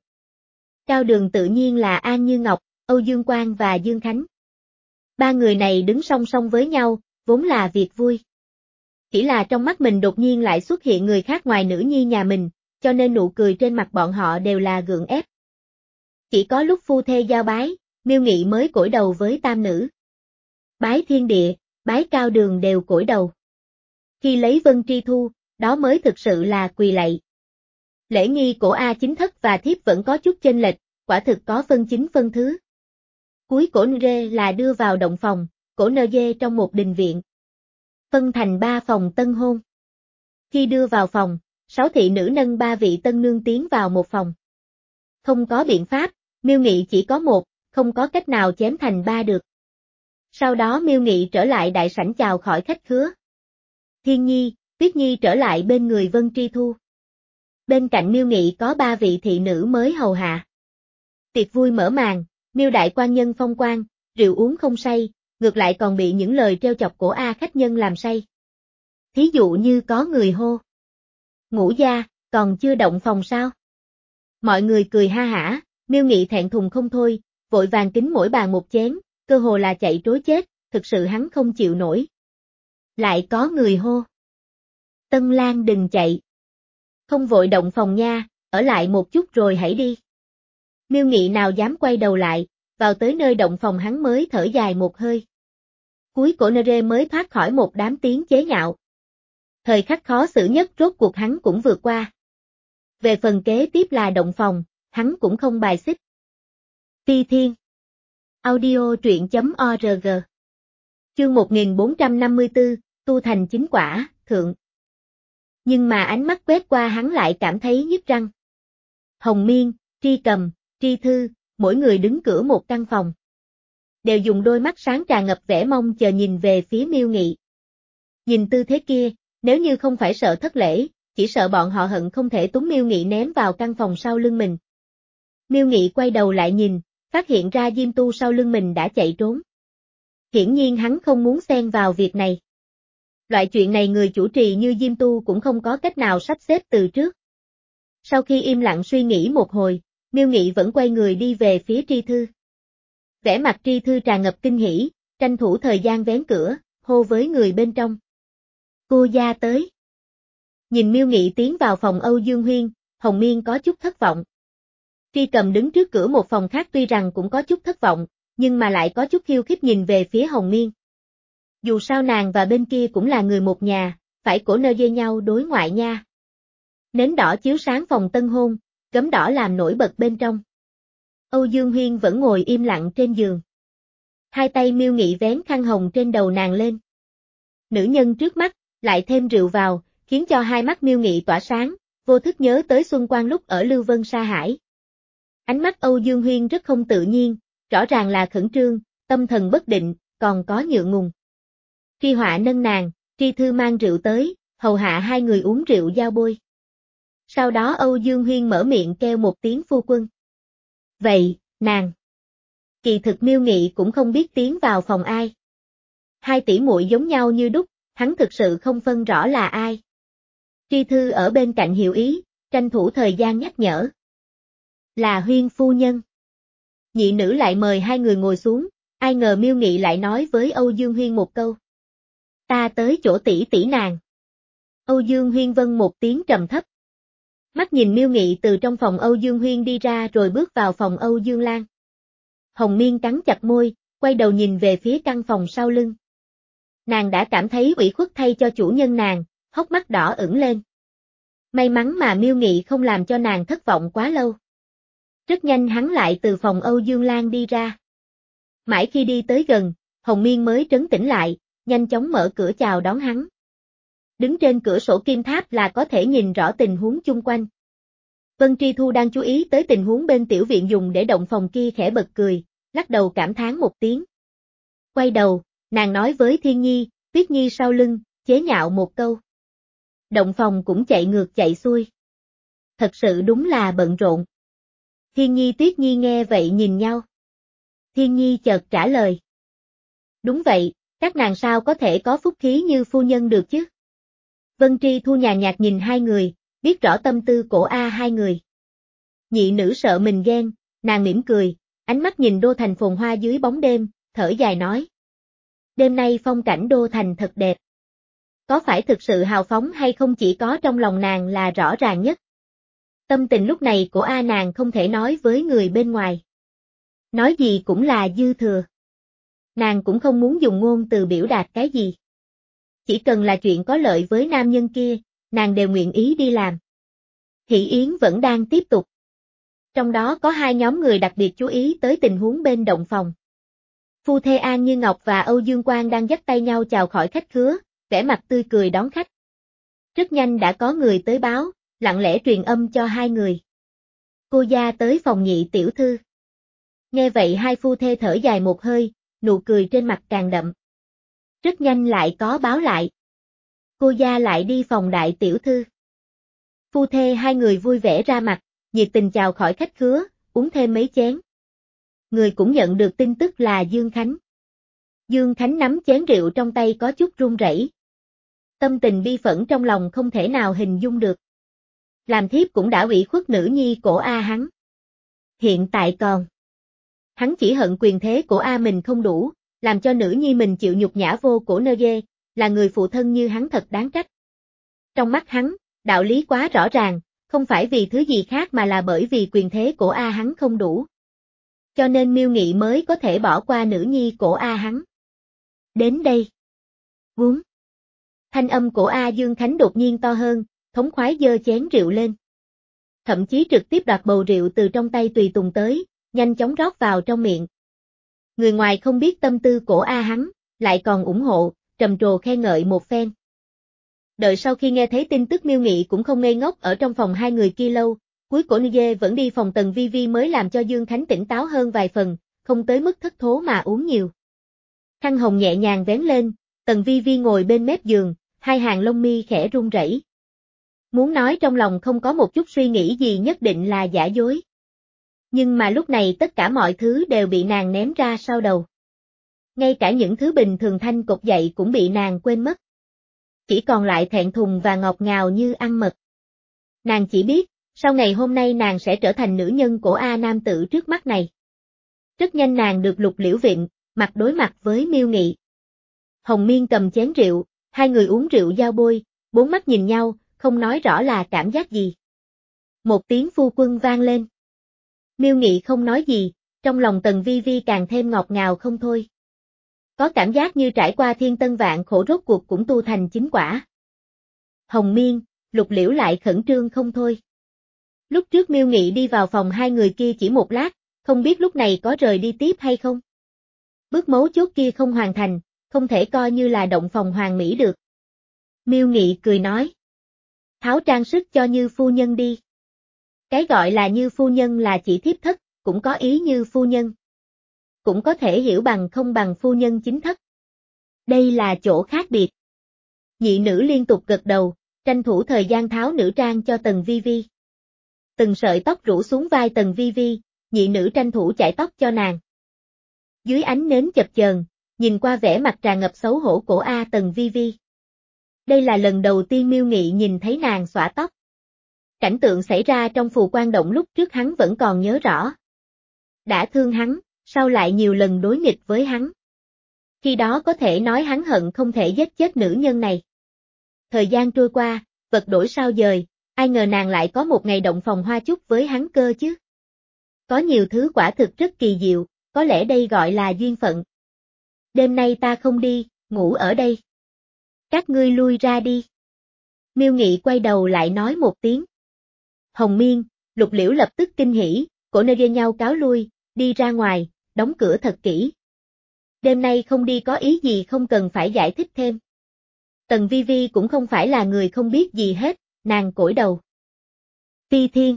Cao Đường tự nhiên là An Như Ngọc, Âu Dương Quang và Dương Khánh. Ba người này đứng song song với nhau, vốn là việc vui. Chỉ là trong mắt mình đột nhiên lại xuất hiện người khác ngoài nữ nhi nhà mình, cho nên nụ cười trên mặt bọn họ đều là gượng ép. Chỉ có lúc phu thê giao bái, Miêu Nghị mới cúi đầu với tam nữ. Bái thiên địa, bái Cao Đường đều cúi đầu. Khi lấy Vân Tri Thu, đó mới thực sự là quỳ lạy. Lễ nghi của A chính thất và thiếp vẫn có chút chênh lệch, quả thực có phân chính phân thứ. Cuối cổ rê là đưa vào động phòng, cổ nơ dê trong một đình viện. Phân thành ba phòng tân hôn. Khi đưa vào phòng, sáu thị nữ nâng ba vị tân nương tiến vào một phòng. Không có biện pháp, Miêu Nghị chỉ có một, không có cách nào chém thành ba được. Sau đó Miêu Nghị trở lại đại sảnh chào khỏi khách khứa. Thiên Nhi, Tuyết Nhi trở lại bên người Vân Tri Thu. Bên cạnh Miêu Nghị có ba vị thị nữ mới hầu hạ. Tiệc vui mở màn, Miêu đại quan nhân phong quan, rượu uống không say, ngược lại còn bị những lời trêu chọc của A khách nhân làm say. Thí dụ như có người hô. Ngũ gia, còn chưa động phòng sao? Mọi người cười ha hả, Miêu Nghị thẹn thùng không thôi, vội vàng kính mỗi bàn một chén, cơ hồ là chạy trối chết, thực sự hắn không chịu nổi. Lại có người hô. Tân Lan đừng chạy. Không vội động phòng nha, ở lại một chút rồi hãy đi. Miêu Nghị nào dám quay đầu lại, vào tới nơi động phòng hắn mới thở dài một hơi. Cuối cổ nơ rê mới thoát khỏi một đám tiếng chế nhạo. Thời khắc khó xử nhất rốt cuộc hắn cũng vượt qua. Về phần kế tiếp là động phòng, hắn cũng không bài xích. Phi Thiên Audio truyện.org Chương một nghìn bốn trăm năm mươi tư, tu thành chính quả, thượng. Nhưng mà ánh mắt quét qua hắn lại cảm thấy nhức răng. Hồng Miên, Tri Cầm, Tri Thư, mỗi người đứng cửa một căn phòng. Đều dùng đôi mắt sáng tràn ngập vẻ mong chờ nhìn về phía Miêu Nghị. Nhìn tư thế kia, nếu như không phải sợ thất lễ, chỉ sợ bọn họ hận không thể túm Miêu Nghị ném vào căn phòng sau lưng mình. Miêu Nghị quay đầu lại nhìn, phát hiện ra Diêm Tu sau lưng mình đã chạy trốn. Hiển nhiên hắn không muốn xen vào việc này. Loại chuyện này người chủ trì như Diêm Tu cũng không có cách nào sắp xếp từ trước. Sau khi im lặng suy nghĩ một hồi, Miêu Nghị vẫn quay người đi về phía Tri Thư. Vẻ mặt Tri Thư tràn ngập kinh hỉ, tranh thủ thời gian vén cửa, hô với người bên trong. Cô gia tới. Nhìn Miêu Nghị tiến vào phòng Âu Dương Huyên, Hồng Miên có chút thất vọng. Tri Cầm đứng trước cửa một phòng khác tuy rằng cũng có chút thất vọng, nhưng mà lại có chút khiêu khích nhìn về phía Hồng Miên. Dù sao nàng và bên kia cũng là người một nhà, phải cổ nơ dê nhau đối ngoại nha. Nến đỏ chiếu sáng phòng tân hôn, gấm đỏ làm nổi bật bên trong. Âu Dương Huyên vẫn ngồi im lặng trên giường. Hai tay Miêu Nghị vén khăn hồng trên đầu nàng lên. Nữ nhân trước mắt, lại thêm rượu vào, khiến cho hai mắt Miêu Nghị tỏa sáng, vô thức nhớ tới Xuân Quang lúc ở Lưu Vân Sa Hải. Ánh mắt Âu Dương Huyên rất không tự nhiên, rõ ràng là khẩn trương, tâm thần bất định, còn có ngượng ngùng. Tri Họa nâng nàng, Tri Thư mang rượu tới, hầu hạ hai người uống rượu giao bôi. Sau đó Âu Dương Huyên mở miệng kêu một tiếng phu quân. Vậy, nàng. Kỳ thực Miêu Nghị cũng không biết tiến vào phòng ai. Hai tỷ muội giống nhau như đúc, hắn thực sự không phân rõ là ai. Tri Thư ở bên cạnh hiểu ý, tranh thủ thời gian nhắc nhở. Là Huyên phu nhân. Nhị nữ lại mời hai người ngồi xuống, ai ngờ Miêu Nghị lại nói với Âu Dương Huyên một câu. Ta tới chỗ tỷ tỷ nàng. Âu Dương Huyên vâng một tiếng trầm thấp. Mắt nhìn Miêu Nghị từ trong phòng Âu Dương Huyên đi ra rồi bước vào phòng Âu Dương Lan. Hồng Miên cắn chặt môi, quay đầu nhìn về phía căn phòng sau lưng. Nàng đã cảm thấy ủy khuất thay cho chủ nhân nàng, hốc mắt đỏ ửng lên. May mắn mà Miêu Nghị không làm cho nàng thất vọng quá lâu. Rất nhanh hắn lại từ phòng Âu Dương Lan đi ra. Mãi khi đi tới gần, Hồng Miên mới trấn tĩnh lại, nhanh chóng mở cửa chào đón hắn. Đứng trên cửa sổ kim tháp là có thể nhìn rõ tình huống chung quanh. Vân Tri Thu đang chú ý tới tình huống bên tiểu viện dùng để động phòng kia khẽ bật cười, lắc đầu cảm thán một tiếng. Quay đầu, nàng nói với Thiên Nhi, Tuyết Nhi sau lưng, chế nhạo một câu. Động phòng cũng chạy ngược chạy xuôi. Thật sự đúng là bận rộn. Thiên Nhi Tuyết Nhi nghe vậy nhìn nhau. Thiên Nhi chợt trả lời. Đúng vậy, các nàng sao có thể có phúc khí như phu nhân được chứ? Vân Tri Thu nhàn nhạt nhìn hai người, biết rõ tâm tư cổ A hai người. Nhị nữ sợ mình ghen, nàng mỉm cười, ánh mắt nhìn đô thành phồn hoa dưới bóng đêm, thở dài nói. Đêm nay phong cảnh đô thành thật đẹp. Có phải thực sự hào phóng hay không chỉ có trong lòng nàng là rõ ràng nhất. Tâm tình lúc này của A nàng không thể nói với người bên ngoài. Nói gì cũng là dư thừa. Nàng cũng không muốn dùng ngôn từ biểu đạt cái gì. Chỉ cần là chuyện có lợi với nam nhân kia, nàng đều nguyện ý đi làm. Hỷ yến vẫn đang tiếp tục. Trong đó có hai nhóm người đặc biệt chú ý tới tình huống bên động phòng. Phu thê An Như Ngọc và Âu Dương Quang đang dắt tay nhau chào khỏi khách khứa, vẻ mặt tươi cười đón khách. Rất nhanh đã có người tới báo, lặng lẽ truyền âm cho hai người. Cô gia tới phòng nhị tiểu thư. Nghe vậy hai phu thê thở dài một hơi, nụ cười trên mặt càng đậm. Rất nhanh lại có báo lại. Cô gia lại đi phòng đại tiểu thư. Phu thê hai người vui vẻ ra mặt, nhiệt tình chào khỏi khách khứa, uống thêm mấy chén. Người cũng nhận được tin tức là Dương Khánh. Dương Khánh nắm chén rượu trong tay có chút run rẩy. Tâm tình bi phẫn trong lòng không thể nào hình dung được. Làm thiếp cũng đã ủy khuất nữ nhi cổ A hắn. Hiện tại còn. Hắn chỉ hận quyền thế của A mình không đủ, làm cho nữ nhi mình chịu nhục nhã vô cổ nơ ghê, là người phụ thân như hắn thật đáng trách. Trong mắt hắn, đạo lý quá rõ ràng, không phải vì thứ gì khác mà là bởi vì quyền thế của A hắn không đủ. Cho nên Miêu Nghị mới có thể bỏ qua nữ nhi của A hắn. Đến đây. Uống. Thanh âm của A Dương Khánh đột nhiên to hơn, thống khoái giơ chén rượu lên. Thậm chí trực tiếp đoạt bầu rượu từ trong tay Tùy Tùng tới, nhanh chóng rót vào trong miệng. Người ngoài không biết tâm tư của A hắn, lại còn ủng hộ, trầm trồ khen ngợi một phen. Đợi sau khi nghe thấy tin tức Miêu Nghị cũng không ngây ngốc ở trong phòng hai người kia lâu, cuối cổ Nê vẫn đi phòng Tần Vi Vi mới làm cho Dương Khánh tỉnh táo hơn vài phần, không tới mức thất thố mà uống nhiều. Khăn hồng nhẹ nhàng vén lên, Tần Vi Vi ngồi bên mép giường, hai hàng lông mi khẽ run rẩy. Muốn nói trong lòng không có một chút suy nghĩ gì nhất định là giả dối. Nhưng mà lúc này tất cả mọi thứ đều bị nàng ném ra sau đầu. Ngay cả những thứ bình thường thanh cột dậy cũng bị nàng quên mất. Chỉ còn lại thẹn thùng và ngọt ngào như ăn mật. Nàng chỉ biết, sau ngày hôm nay nàng sẽ trở thành nữ nhân của A nam tử trước mắt này. Rất nhanh nàng được Lục Liễu Vịnh, mặt đối mặt với Miêu Nghị. Hồng Miên cầm chén rượu, hai người uống rượu giao bôi, bốn mắt nhìn nhau, không nói rõ là cảm giác gì. Một tiếng phu quân vang lên. Miêu Nghị không nói gì, trong lòng Tần Vi Vi càng thêm ngọt ngào không thôi. Có cảm giác như trải qua thiên tân vạn khổ rốt cuộc cũng tu thành chính quả. Hồng Miên, Lục Liễu lại khẩn trương không thôi. Lúc trước Miêu Nghị đi vào phòng hai người kia chỉ một lát, không biết lúc này có rời đi tiếp hay không. Bước mấu chốt kia không hoàn thành, không thể coi như là động phòng hoàn mỹ được. Miêu Nghị cười nói. Tháo trang sức cho Như phu nhân đi. Cái gọi là Như phu nhân là chỉ thiếp thất, cũng có ý như phu nhân. Cũng có thể hiểu bằng không bằng phu nhân chính thất. Đây là chỗ khác biệt. Nhị nữ liên tục gật đầu, tranh thủ thời gian tháo nữ trang cho Tần Vi Vi. Từng sợi tóc rủ xuống vai Tần Vi Vi, nhị nữ tranh thủ chải tóc cho nàng. Dưới ánh nến chập chờn, nhìn qua vẻ mặt tràn ngập xấu hổ của A Tần Vi Vi. Đây là lần đầu tiên Miêu Nghị nhìn thấy nàng xõa tóc. Cảnh tượng xảy ra trong phù quan động lúc trước hắn vẫn còn nhớ rõ. Đã thương hắn, sao lại nhiều lần đối nghịch với hắn. Khi đó có thể nói hắn hận không thể giết chết nữ nhân này. Thời gian trôi qua, vật đổi sao dời, ai ngờ nàng lại có một ngày động phòng hoa chúc với hắn cơ chứ. Có nhiều thứ quả thực rất kỳ diệu, có lẽ đây gọi là duyên phận. Đêm nay ta không đi, ngủ ở đây. Các ngươi lui ra đi. Miêu Nghị quay đầu lại nói một tiếng. Hồng Miên, Lục Liễu lập tức kinh hỉ, cổ nơ nhau cáo lui, đi ra ngoài, đóng cửa thật kỹ. Đêm nay không đi có ý gì không cần phải giải thích thêm. Tần Vi Vi cũng không phải là người không biết gì hết, nàng cỗi đầu. Phi Thiên.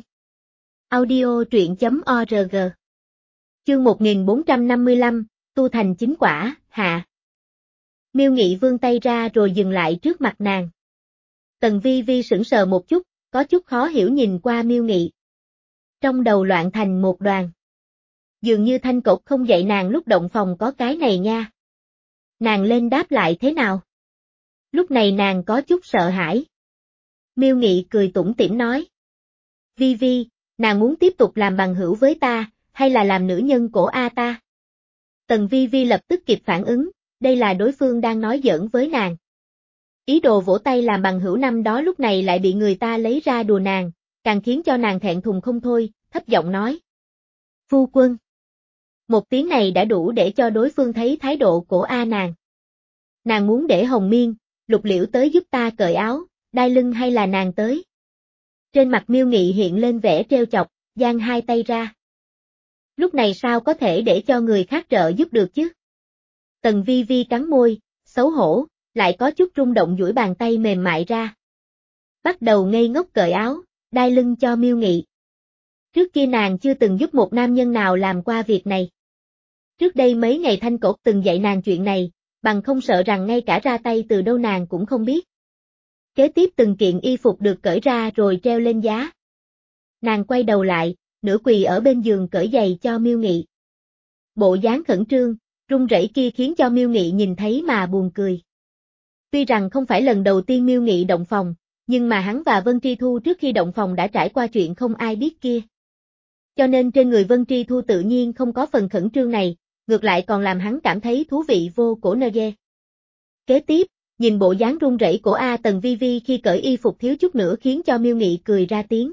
Audio truyện chấm org. Chương một nghìn bốn trăm năm mươi lăm, tu thành chính quả, hạ. Miêu Nghị vươn tay ra rồi dừng lại trước mặt nàng. Tần Vi Vi sững sờ một chút, có chút khó hiểu nhìn qua Miêu Nghị. Trong đầu loạn thành một đoàn. Dường như Thanh Cột không dạy nàng lúc động phòng có cái này nha. Nàng lên đáp lại thế nào? Lúc này nàng có chút sợ hãi. Miêu Nghị cười tủm tỉm nói. Vi Vi, nàng muốn tiếp tục làm bằng hữu với ta, hay là làm nữ nhân của A ta? Tần Vi Vi lập tức kịp phản ứng, đây là đối phương đang nói giỡn với nàng. Ý đồ vỗ tay làm bằng hữu năm đó lúc này lại bị người ta lấy ra đùa nàng, càng khiến cho nàng thẹn thùng không thôi, thấp giọng nói. Phu quân. Một tiếng này đã đủ để cho đối phương thấy thái độ của A nàng. Nàng muốn để Hồng Miên, Lục Liễu tới giúp ta cởi áo, đai lưng hay là nàng tới? Trên mặt Miêu Nghị hiện lên vẻ trêu chọc, giang hai tay ra. Lúc này sao có thể để cho người khác trợ giúp được chứ? Tần Vi Vi cắn môi, xấu hổ, lại có chút rung động duỗi bàn tay mềm mại ra. Bắt đầu ngây ngốc cởi áo, đai lưng cho Miêu Nghị. Trước kia nàng chưa từng giúp một nam nhân nào làm qua việc này. Trước đây mấy ngày Thanh Cột từng dạy nàng chuyện này, bằng không sợ rằng ngay cả ra tay từ đâu nàng cũng không biết. Kế tiếp từng kiện y phục được cởi ra rồi treo lên giá. Nàng quay đầu lại, nửa quỳ ở bên giường cởi giày cho Miêu Nghị. Bộ dáng khẩn trương, run rẩy kia khiến cho Miêu Nghị nhìn thấy mà buồn cười. Tuy rằng không phải lần đầu tiên Miêu Nghị động phòng, nhưng mà hắn và Vân Tri Thu trước khi động phòng đã trải qua chuyện không ai biết kia. Cho nên trên người Vân Tri Thu tự nhiên không có phần khẩn trương này, ngược lại còn làm hắn cảm thấy thú vị vô cổ nơ ghê. Kế tiếp, nhìn bộ dáng run rẩy của A Tần Vi Vi khi cởi y phục thiếu chút nữa khiến cho Miêu Nghị cười ra tiếng.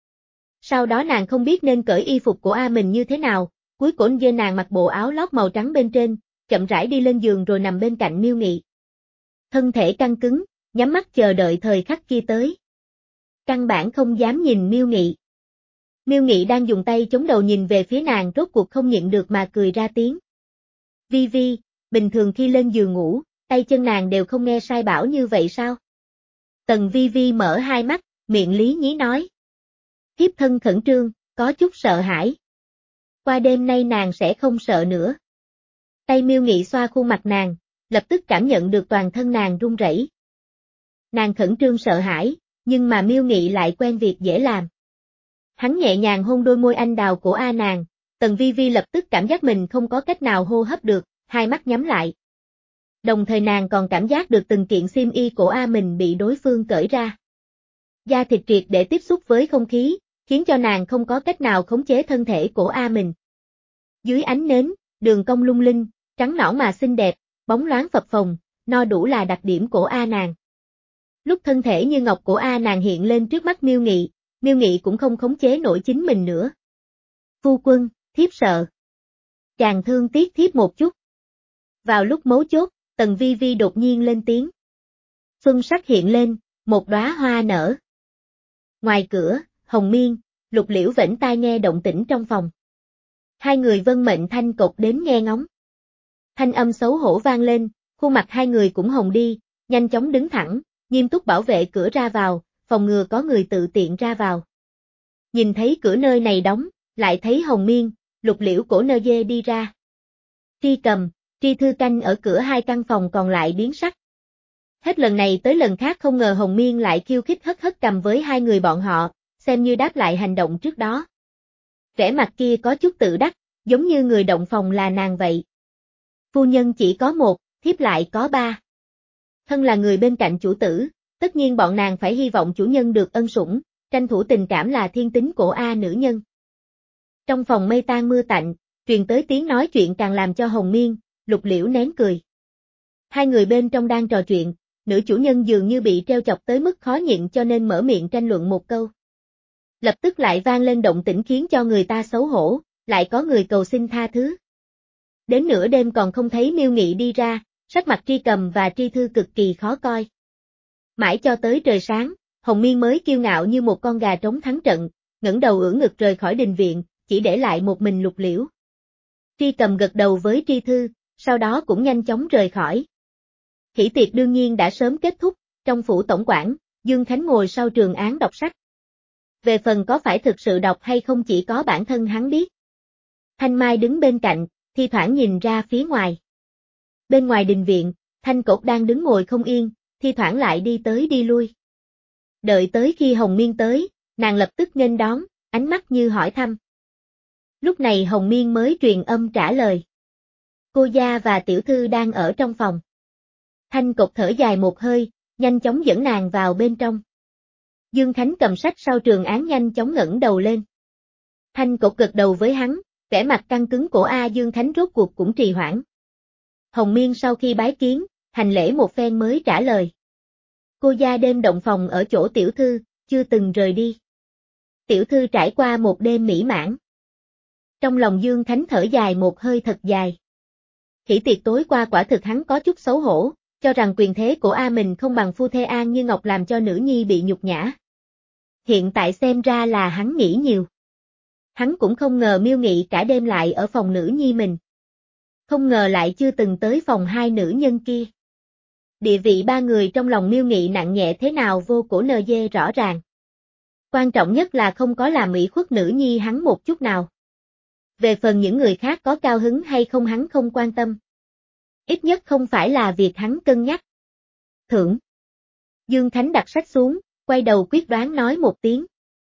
Sau đó nàng không biết nên cởi y phục của A mình như thế nào, cuối cùng dê nàng mặc bộ áo lót màu trắng bên trên, chậm rãi đi lên giường rồi nằm bên cạnh Miêu Nghị. Thân thể căng cứng, nhắm mắt chờ đợi thời khắc kia tới. Căn bản không dám nhìn Miêu Nghị. Miêu Nghị đang dùng tay chống đầu nhìn về phía nàng rốt cuộc không nhịn được mà cười ra tiếng. Vi Vi, bình thường khi lên giường ngủ, tay chân nàng đều không nghe sai bảo như vậy sao? Tần Vi Vi mở hai mắt, miệng lý nhí nói. Thiếp thân khẩn trương, có chút sợ hãi. Qua đêm nay nàng sẽ không sợ nữa. Tay Miêu Nghị xoa khuôn mặt nàng, lập tức cảm nhận được toàn thân nàng run rẩy. Nàng khẩn trương sợ hãi, nhưng mà Miêu Nghị lại quen việc dễ làm. Hắn nhẹ nhàng hôn đôi môi anh đào của A nàng, Tần Vi Vi lập tức cảm giác mình không có cách nào hô hấp được, hai mắt nhắm lại. Đồng thời nàng còn cảm giác được từng kiện xiêm y của A mình bị đối phương cởi ra. Da thịt triệt để tiếp xúc với không khí, khiến cho nàng không có cách nào khống chế thân thể của A mình. Dưới ánh nến, đường cong lung linh, trắng nõn mà xinh đẹp, bóng loáng phập phồng, no đủ là đặc điểm của A nàng. Lúc thân thể như ngọc của A nàng hiện lên trước mắt Miêu Nghị, Miêu Nghị cũng không khống chế nổi chính mình nữa. Phu quân, thiếp sợ. Chàng thương tiếc thiếp một chút. Vào lúc mấu chốt, Tần Vi Vi đột nhiên lên tiếng. Xuân sắc hiện lên, một đóa hoa nở. Ngoài cửa, Hồng Miên, Lục Liễu vểnh tai nghe động tĩnh trong phòng. Hai người vân mệnh Thanh Cột đến nghe ngóng. Thanh âm xấu hổ vang lên, khuôn mặt hai người cũng hồng đi, nhanh chóng đứng thẳng, nghiêm túc bảo vệ cửa ra vào, phòng ngừa có người tự tiện ra vào. Nhìn thấy cửa nơi này đóng, lại thấy Hồng Miên, Lục Liễu cổ nơ dê đi ra. Tri Cầm, Tri Thư canh ở cửa hai căn phòng còn lại biến sắc. Hết lần này tới lần khác không ngờ Hồng Miên lại khiêu khích hất hất cầm với hai người bọn họ, xem như đáp lại hành động trước đó. Vẻ mặt kia có chút tự đắc, giống như người động phòng là nàng vậy. Phu nhân chỉ có một, thiếp lại có ba. Thân là người bên cạnh chủ tử, tất nhiên bọn nàng phải hy vọng chủ nhân được ân sủng, tranh thủ tình cảm là thiên tính cổ A nữ nhân. Trong phòng mây tan mưa tạnh, truyền tới tiếng nói chuyện càng làm cho Hồng Miên, Lục Liễu nén cười. Hai người bên trong đang trò chuyện, nữ chủ nhân dường như bị treo chọc tới mức khó nhịn cho nên mở miệng tranh luận một câu. Lập tức lại vang lên động tĩnh khiến cho người ta xấu hổ, lại có người cầu xin tha thứ. Đến nửa đêm còn không thấy Miêu Nghị đi ra, sắc mặt Tri Cầm và Tri Thư cực kỳ khó coi. Mãi cho tới trời sáng, Hồng Miên mới kiêu ngạo như một con gà trống thắng trận, ngẩng đầu ưỡn ngực rời khỏi đình viện, chỉ để lại một mình Lục Liễu. Tri Cầm gật đầu với Tri Thư, sau đó cũng nhanh chóng rời khỏi. Hỷ tiệc đương nhiên đã sớm kết thúc, trong phủ tổng quản, Dương Khánh ngồi sau trường án đọc sách. Về phần có phải thực sự đọc hay không chỉ có bản thân hắn biết. Thanh Mai đứng bên cạnh, thi thoảng nhìn ra phía ngoài. Bên ngoài đình viện, Thanh Cột đang đứng ngồi không yên, thi thoảng lại đi tới đi lui. Đợi tới khi Hồng Miên tới, nàng lập tức nghênh đón, ánh mắt như hỏi thăm. Lúc này Hồng Miên mới truyền âm trả lời. Cô gia và tiểu thư đang ở trong phòng. Thanh Cột thở dài một hơi, nhanh chóng dẫn nàng vào bên trong. Dương Khánh cầm sách sau trường án nhanh chóng ngẩng đầu lên. Thanh Cột gật đầu với hắn, vẻ mặt căng cứng của A Dương Khánh rốt cuộc cũng trì hoãn. Hồng Miên sau khi bái kiến, hành lễ một phen mới trả lời. Cô gia đêm động phòng ở chỗ tiểu thư, chưa từng rời đi. Tiểu thư trải qua một đêm mỹ mãn. Trong lòng Dương Khánh thở dài một hơi thật dài. Hỷ tiệc tối qua quả thực hắn có chút xấu hổ, cho rằng quyền thế của A mình không bằng phu thê An Như Ngọc làm cho nữ nhi bị nhục nhã. Hiện tại xem ra là hắn nghĩ nhiều. Hắn cũng không ngờ Miêu Nghị cả đêm lại ở phòng nữ nhi mình. Không ngờ lại chưa từng tới phòng hai nữ nhân kia. Địa vị ba người trong lòng Miêu Nghị nặng nhẹ thế nào vô cổ nờ dê rõ ràng. Quan trọng nhất là không có làm ủy khuất nữ nhi hắn một chút nào. Về phần những người khác có cao hứng hay không hắn không quan tâm. Ít nhất không phải là việc hắn cân nhắc. Thưởng. Dương Khánh đặt sách xuống, quay đầu quyết đoán nói một tiếng.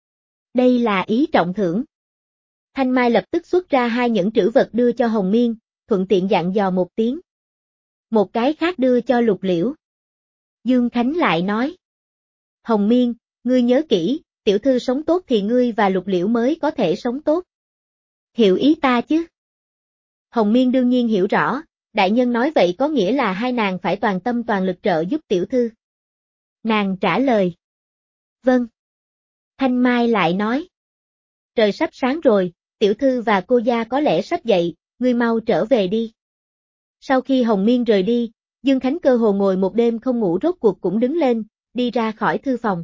Đây là ý trọng thưởng. Thanh Mai lập tức xuất ra hai nhẫn trữ vật đưa cho Hồng Miên, thuận tiện dặn dò một tiếng. Một cái khác đưa cho Lục Liễu. Dương Khánh lại nói. Hồng Miên, ngươi nhớ kỹ, tiểu thư sống tốt thì ngươi và Lục Liễu mới có thể sống tốt. Hiểu ý ta chứ? Hồng Miên đương nhiên hiểu rõ, đại nhân nói vậy có nghĩa là hai nàng phải toàn tâm toàn lực trợ giúp tiểu thư. Nàng trả lời. Vâng. Thanh Mai lại nói. Trời sắp sáng rồi, tiểu thư và cô gia có lẽ sắp dậy, ngươi mau trở về đi. Sau khi Hồng Miên rời đi, Dương Khánh cơ hồ ngồi một đêm không ngủ rốt cuộc cũng đứng lên, đi ra khỏi thư phòng.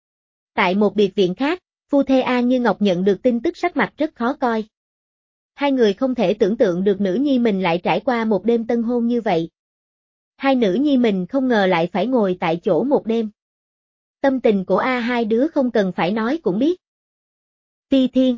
Tại một biệt viện khác, phu thê An Như Ngọc nhận được tin tức sắc mặt rất khó coi. Hai người không thể tưởng tượng được nữ nhi mình lại trải qua một đêm tân hôn như vậy. Hai nữ nhi mình không ngờ lại phải ngồi tại chỗ một đêm. Tâm tình của A hai đứa không cần phải nói cũng biết. Phi Thiên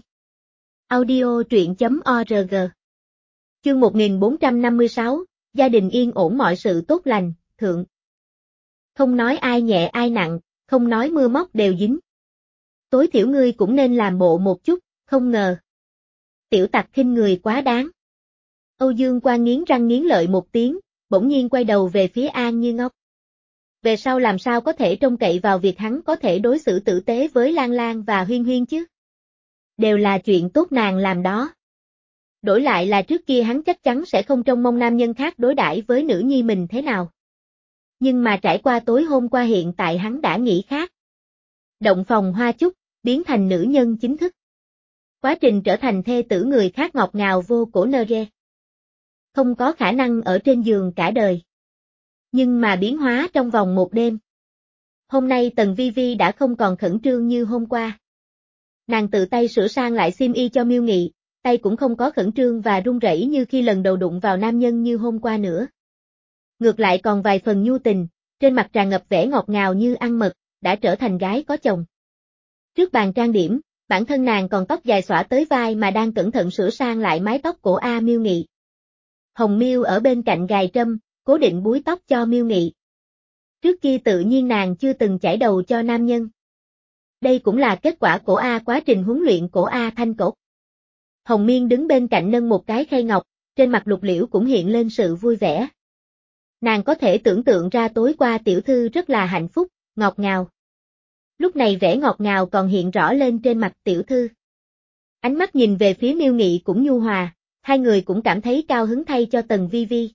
Audio truyện chấm org Chương một nghìn bốn trăm năm mươi sáu, gia đình yên ổn mọi sự tốt lành, thượng. Không nói ai nhẹ ai nặng, không nói mưa móc đều dính. Tối thiểu ngươi cũng nên làm bộ một chút, không ngờ. Tiểu tặc khinh người quá đáng. Âu Dương Quan nghiến răng nghiến lợi một tiếng, bỗng nhiên quay đầu về phía An Như Ngọc. Về sau làm sao có thể trông cậy vào việc hắn có thể đối xử tử tế với Lan Lan và Huyên Huyên chứ? Đều là chuyện tốt nàng làm đó. Đổi lại là trước kia hắn chắc chắn sẽ không trông mong nam nhân khác đối đãi với nữ nhi mình thế nào. Nhưng mà trải qua tối hôm qua hiện tại hắn đã nghĩ khác. Động phòng hoa chúc, biến thành nữ nhân chính thức. Quá trình trở thành thê tử người khác ngọt ngào vô cổ nơ rê. Không có khả năng ở trên giường cả đời. Nhưng mà biến hóa trong vòng một đêm. Hôm nay Tần Vi Vi đã không còn khẩn trương như hôm qua. Nàng tự tay sửa sang lại xiêm y cho Miêu Nghị, tay cũng không có khẩn trương và run rẩy như khi lần đầu đụng vào nam nhân như hôm qua nữa. Ngược lại còn vài phần nhu tình, trên mặt tràn ngập vẻ ngọt ngào như ăn mật, đã trở thành gái có chồng. Trước bàn trang điểm, bản thân nàng còn tóc dài xõa tới vai mà đang cẩn thận sửa sang lại mái tóc của A Miêu Nghị. Hồng Miêu ở bên cạnh gài trâm, cố định búi tóc cho Miêu Nghị. Trước kia tự nhiên nàng chưa từng chải đầu cho nam nhân. Đây cũng là kết quả của A quá trình huấn luyện của A Thanh Cột. Hồng Miên đứng bên cạnh nâng một cái khay ngọc, trên mặt Lục Liễu cũng hiện lên sự vui vẻ. Nàng có thể tưởng tượng ra tối qua tiểu thư rất là hạnh phúc, ngọt ngào. Lúc này vẻ ngọt ngào còn hiện rõ lên trên mặt tiểu thư. Ánh mắt nhìn về phía Miêu Nghị cũng nhu hòa, hai người cũng cảm thấy cao hứng thay cho Tần Vi Vi.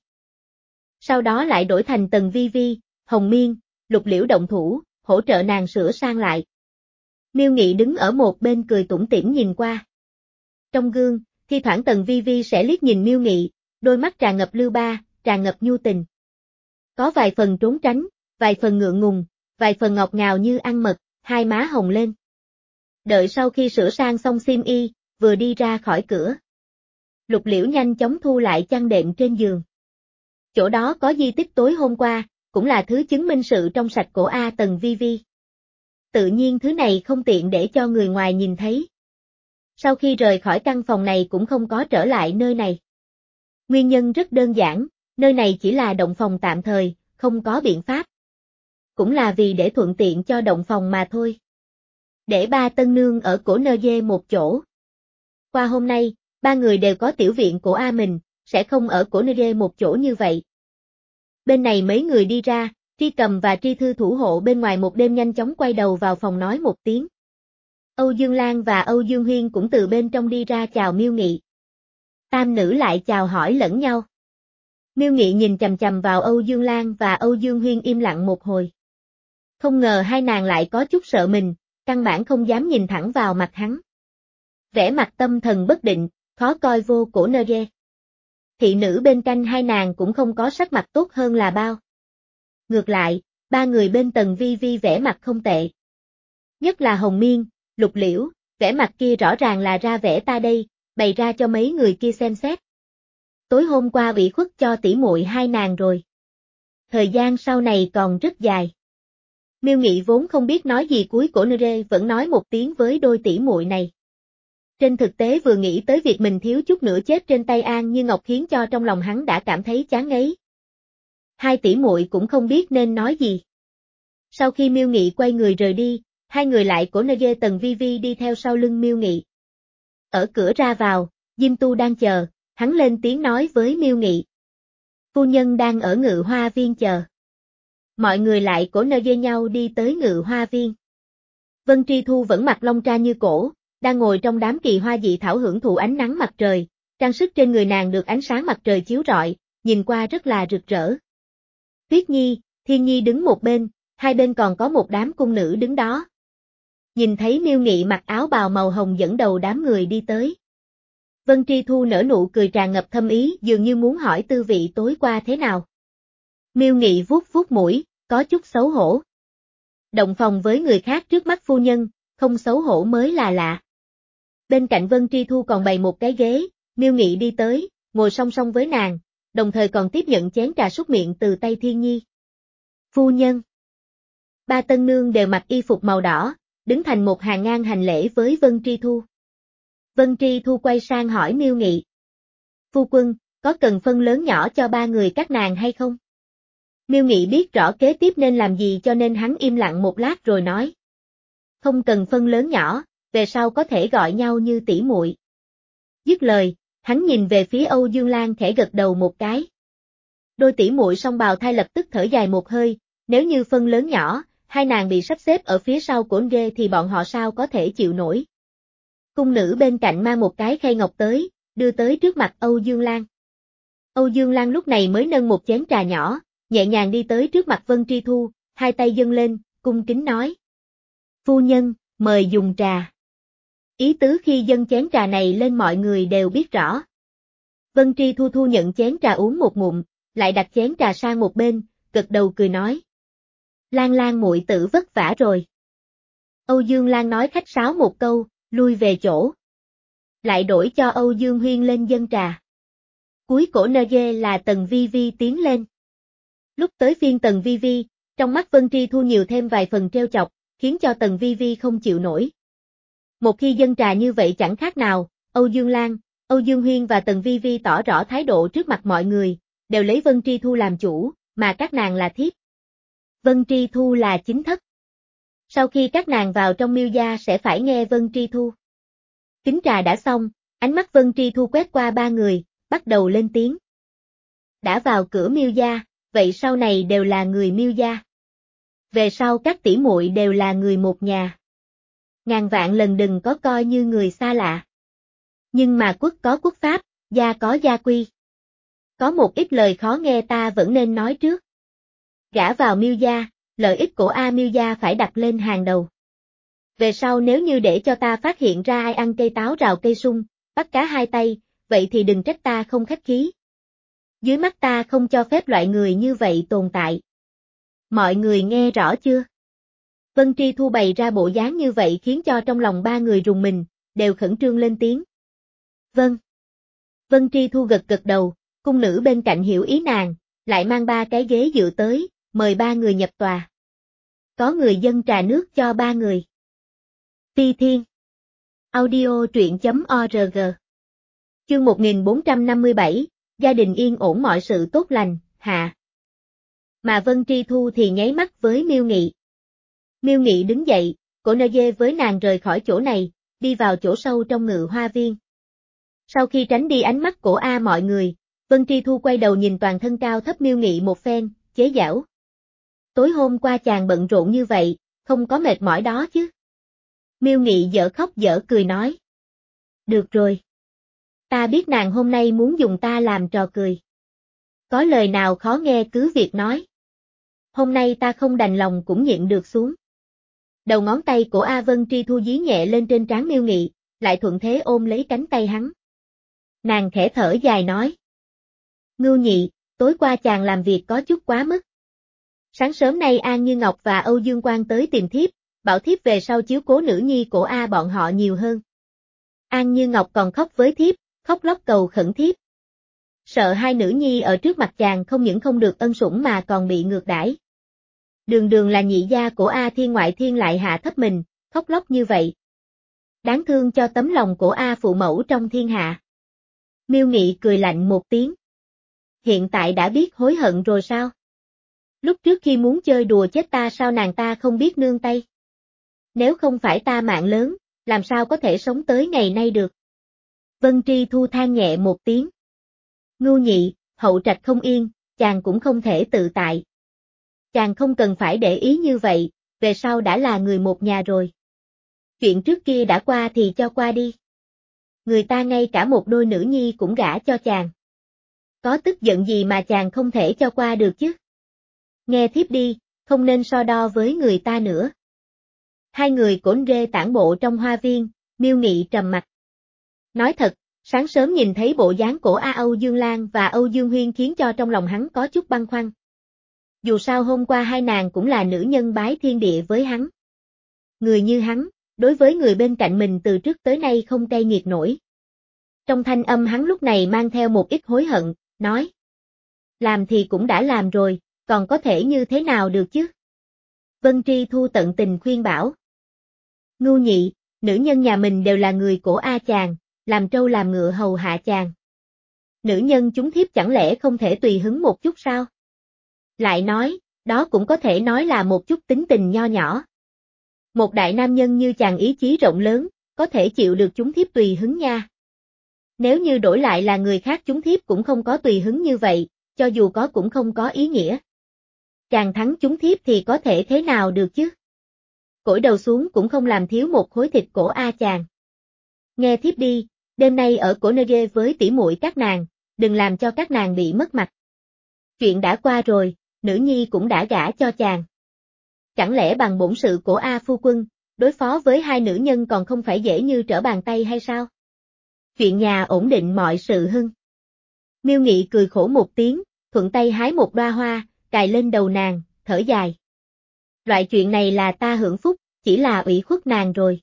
Sau đó lại đổi thành Tần Vi Vi, Hồng Miên, Lục Liễu động thủ, hỗ trợ nàng sửa sang lại. Miêu Nghị đứng ở một bên cười tủm tỉm nhìn qua. Trong gương, thi thoảng Tần Vi Vi sẽ liếc nhìn Miêu Nghị, đôi mắt tràn ngập lưu ba, tràn ngập nhu tình. Có vài phần trốn tránh, vài phần ngượng ngùng, vài phần ngọt ngào như ăn mật, hai má hồng lên. Đợi sau khi sửa sang xong xiêm y, vừa đi ra khỏi cửa. Lục Liễu nhanh chóng thu lại chăn đệm trên giường. Chỗ đó có di tích tối hôm qua, cũng là thứ chứng minh sự trong sạch của A Tần Vi Vi. Tự nhiên thứ này không tiện để cho người ngoài nhìn thấy. Sau khi rời khỏi căn phòng này cũng không có trở lại nơi này. Nguyên nhân rất đơn giản, nơi này chỉ là động phòng tạm thời, không có biện pháp. Cũng là vì để thuận tiện cho động phòng mà thôi. Để ba tân nương ở cổ nơ dê một chỗ. Qua hôm nay, ba người đều có tiểu viện của A mình, sẽ không ở cổ nơ dê một chỗ như vậy. Bên này mấy người đi ra, Tri Cầm và Tri Thư thủ hộ bên ngoài một đêm nhanh chóng quay đầu vào phòng nói một tiếng. Âu Dương Lan và Âu Dương Huyên cũng từ bên trong đi ra chào Miêu Nghị. Tam nữ lại chào hỏi lẫn nhau. Miêu Nghị nhìn chằm chằm vào Âu Dương Lan và Âu Dương Huyên im lặng một hồi. Không ngờ hai nàng lại có chút sợ mình, căn bản không dám nhìn thẳng vào mặt hắn. Vẻ mặt tâm thần bất định, khó coi vô cổ nơ dê. Thị nữ bên cạnh hai nàng cũng không có sắc mặt tốt hơn là bao. Ngược lại, ba người bên Tần Vi Vi vẻ mặt không tệ. Nhất là Hồng Miên, Lục Liễu, vẻ mặt kia rõ ràng là ra vẻ ta đây, bày ra cho mấy người kia xem xét. Tối hôm qua ủy khuất cho tỉ muội hai nàng rồi. Thời gian sau này còn rất dài. Miêu Nghị vốn không biết nói gì cuối cổ nơ rê vẫn nói một tiếng với đôi tỉ muội này. Trên thực tế vừa nghĩ tới việc mình thiếu chút nữa chết trên tay An Như Ngọc khiến cho trong lòng hắn đã cảm thấy chán ngấy. Hai tỷ muội cũng không biết nên nói gì. Sau khi Miêu Nghị quay người rời đi, hai người lại cổ nơ dê Tần Vi Vi đi theo sau lưng Miêu Nghị. Ở cửa ra vào, Diêm Tu đang chờ, hắn lên tiếng nói với Miêu Nghị. Phu nhân đang ở Ngự Hoa Viên chờ. Mọi người lại cổ nơ dê nhau đi tới Ngự Hoa Viên. Vân Tri Thu vẫn mặc lông tra như cổ, đang ngồi trong đám kỳ hoa dị thảo hưởng thụ ánh nắng mặt trời, trang sức trên người nàng được ánh sáng mặt trời chiếu rọi, nhìn qua rất là rực rỡ. Tuyết Nhi, Thiên Nhi đứng một bên, hai bên còn có một đám cung nữ đứng đó. Nhìn thấy Miêu Nghị mặc áo bào màu hồng dẫn đầu đám người đi tới. Vân Tri Thu nở nụ cười tràn ngập thâm ý dường như muốn hỏi tư vị tối qua thế nào. Miêu Nghị vuốt vuốt mũi, có chút xấu hổ. Động phòng với người khác trước mắt phu nhân, không xấu hổ mới là lạ. Bên cạnh Vân Tri Thu còn bày một cái ghế, Miêu Nghị đi tới, ngồi song song với nàng, đồng thời còn tiếp nhận chén trà súc miệng từ tay Thiên Nhi. Phu nhân. Ba tân nương đều mặc y phục màu đỏ, đứng thành một hàng ngang hành lễ với Vân Tri Thu. Vân Tri Thu quay sang hỏi Miêu Nghị. Phu quân, có cần phân lớn nhỏ cho ba người các nàng hay không? Miêu Nghị biết rõ kế tiếp nên làm gì cho nên hắn im lặng một lát rồi nói. Không cần phân lớn nhỏ, về sau có thể gọi nhau như tỷ muội. Dứt lời, hắn nhìn về phía Âu Dương Lan khẽ gật đầu một cái. Đôi tỷ muội song bào thai lập tức thở dài một hơi, nếu như phân lớn nhỏ, hai nàng bị sắp xếp ở phía sau cổ rê thì bọn họ sao có thể chịu nổi. Cung nữ bên cạnh mang một cái khay ngọc tới, đưa tới trước mặt Âu Dương Lan. Âu Dương Lan lúc này mới nâng một chén trà nhỏ, nhẹ nhàng đi tới trước mặt Vân Tri Thu, hai tay dâng lên, cung kính nói. Phu nhân, mời dùng trà. Ý tứ khi dâng chén trà này lên mọi người đều biết rõ. Vân Tri Thu thu nhận chén trà uống một ngụm, lại đặt chén trà sang một bên, gật đầu cười nói. Lan Lan muội tử vất vả rồi. Âu Dương Lan nói khách sáo một câu, lui về chỗ. Lại đổi cho Âu Dương Huyên lên dâng trà. Cuối cổ nơ dê là Tần Vi Vi tiến lên. Lúc tới phiên Tần Vi Vi, trong mắt Vân Tri Thu nhiều thêm vài phần trêu chọc, khiến cho Tần Vi Vi không chịu nổi. Một khi dâng trà như vậy chẳng khác nào, Âu Dương Lan, Âu Dương Huyên và Tần Vi Vi tỏ rõ thái độ trước mặt mọi người, đều lấy Vân Tri Thu làm chủ, mà các nàng là thiếp. Vân Tri Thu là chính thất. Sau khi các nàng vào trong Miêu gia sẽ phải nghe Vân Tri Thu. Kính trà đã xong, ánh mắt Vân Tri Thu quét qua ba người, bắt đầu lên tiếng. Đã vào cửa Miêu gia, vậy sau này đều là người Miêu gia. Về sau các tỷ muội đều là người một nhà. Ngàn vạn lần đừng có coi như người xa lạ. Nhưng mà quốc có quốc pháp, gia có gia quy. Có một ít lời khó nghe ta vẫn nên nói trước. Gả vào Miêu gia, lợi ích của A Miêu gia phải đặt lên hàng đầu. Về sau nếu như để cho ta phát hiện ra ai ăn cây táo rào cây sung, bắt cá hai tay, vậy thì đừng trách ta không khách khí. Dưới mắt ta không cho phép loại người như vậy tồn tại. Mọi người nghe rõ chưa? Vân Tri Thu bày ra bộ dáng như vậy khiến cho trong lòng ba người rùng mình, đều khẩn trương lên tiếng. Vâng. Vân Tri Thu gật gật đầu, cung nữ bên cạnh hiểu ý nàng, lại mang ba cái ghế dựa tới, mời ba người nhập tòa. Có người dâng trà nước cho ba người. Phi Thiên. Audio truyện.org. Chương một nghìn bốn trăm năm mươi bảy, gia đình yên ổn mọi sự tốt lành, hạ. Mà Vân Tri Thu thì nháy mắt với Miêu Nghị. Miêu Nghị đứng dậy, cổ nơ dê với nàng rời khỏi chỗ này, đi vào chỗ sâu trong Ngự Hoa Viên. Sau khi tránh đi ánh mắt của A mọi người, Vân Tri Thu quay đầu nhìn toàn thân cao thấp Miêu Nghị một phen, chế giễu. Tối hôm qua chàng bận rộn như vậy, không có mệt mỏi đó chứ. Miêu Nghị dở khóc dở cười nói. Được rồi. Ta biết nàng hôm nay muốn dùng ta làm trò cười. Có lời nào khó nghe cứ việc nói. Hôm nay ta không đành lòng cũng nhịn được xuống. Đầu ngón tay của A Vân Tri Thu dí nhẹ lên trên trán Miêu Nghị, lại thuận thế ôm lấy cánh tay hắn. Nàng khẽ thở dài nói. Ngưu Nhị, tối qua chàng làm việc có chút quá mức. Sáng sớm nay An Như Ngọc và Âu Dương Quang tới tìm thiếp, bảo thiếp về sau chiếu cố nữ nhi của A bọn họ nhiều hơn. An Như Ngọc còn khóc với thiếp, khóc lóc cầu khẩn thiếp. Sợ hai nữ nhi ở trước mặt chàng không những không được ân sủng mà còn bị ngược đãi. Đường đường là nhị gia của A Thiên ngoại thiên lại hạ thấp mình, khóc lóc như vậy. Đáng thương cho tấm lòng của A phụ mẫu trong thiên hạ. Miêu Nghị cười lạnh một tiếng. Hiện tại đã biết hối hận rồi sao? Lúc trước khi muốn chơi đùa chết ta sao nàng ta không biết nương tay? Nếu không phải ta mạng lớn, làm sao có thể sống tới ngày nay được? Vân Tri Thu than nhẹ một tiếng. Ngưu Nhị, hậu trạch không yên, chàng cũng không thể tự tại. Chàng không cần phải để ý như vậy, về sau đã là người một nhà rồi. Chuyện trước kia đã qua thì cho qua đi. Người ta ngay cả một đôi nữ nhi cũng gả cho chàng. Có tức giận gì mà chàng không thể cho qua được chứ? Nghe thiếp đi, không nên so đo với người ta nữa. Hai người cổn rê tản bộ trong hoa viên, Miêu Nghị trầm mặt. Nói thật, sáng sớm nhìn thấy bộ dáng của A Âu Dương Lan và Âu Dương Huyên khiến cho trong lòng hắn có chút băn khoăn. Dù sao hôm qua hai nàng cũng là nữ nhân bái thiên địa với hắn. Người như hắn, đối với người bên cạnh mình từ trước tới nay không cay nghiệt nổi. Trong thanh âm hắn lúc này mang theo một ít hối hận, nói. Làm thì cũng đã làm rồi, còn có thể như thế nào được chứ? Vân Tri Thu tận tình khuyên bảo. Ngưu Nhị, nữ nhân nhà mình đều là người của A chàng, làm trâu làm ngựa hầu hạ chàng. Nữ nhân chúng thiếp chẳng lẽ không thể tùy hứng một chút sao? Lại nói, đó cũng có thể nói là một chút tính tình nho nhỏ. Một đại nam nhân như chàng ý chí rộng lớn, có thể chịu được chúng thiếp tùy hứng nha. Nếu như đổi lại là người khác chúng thiếp cũng không có tùy hứng như vậy, cho dù có cũng không có ý nghĩa. Chàng thắng chúng thiếp thì có thể thế nào được chứ? Cỗi đầu xuống cũng không làm thiếu một khối thịt cổ A chàng. Nghe thiếp đi, đêm nay ở cổ nơ ghê với tỉ muội các nàng, đừng làm cho các nàng bị mất mặt. Chuyện đã qua rồi, nữ nhi cũng đã gả cho chàng. Chẳng lẽ bằng bổn sự của A phu quân, đối phó với hai nữ nhân còn không phải dễ như trở bàn tay hay sao? Chuyện nhà ổn định mọi sự hưng. Miêu Nghị cười khổ một tiếng, thuận tay hái một đóa hoa, cài lên đầu nàng, thở dài. Loại chuyện này là ta hưởng phúc, chỉ là ủy khuất nàng rồi.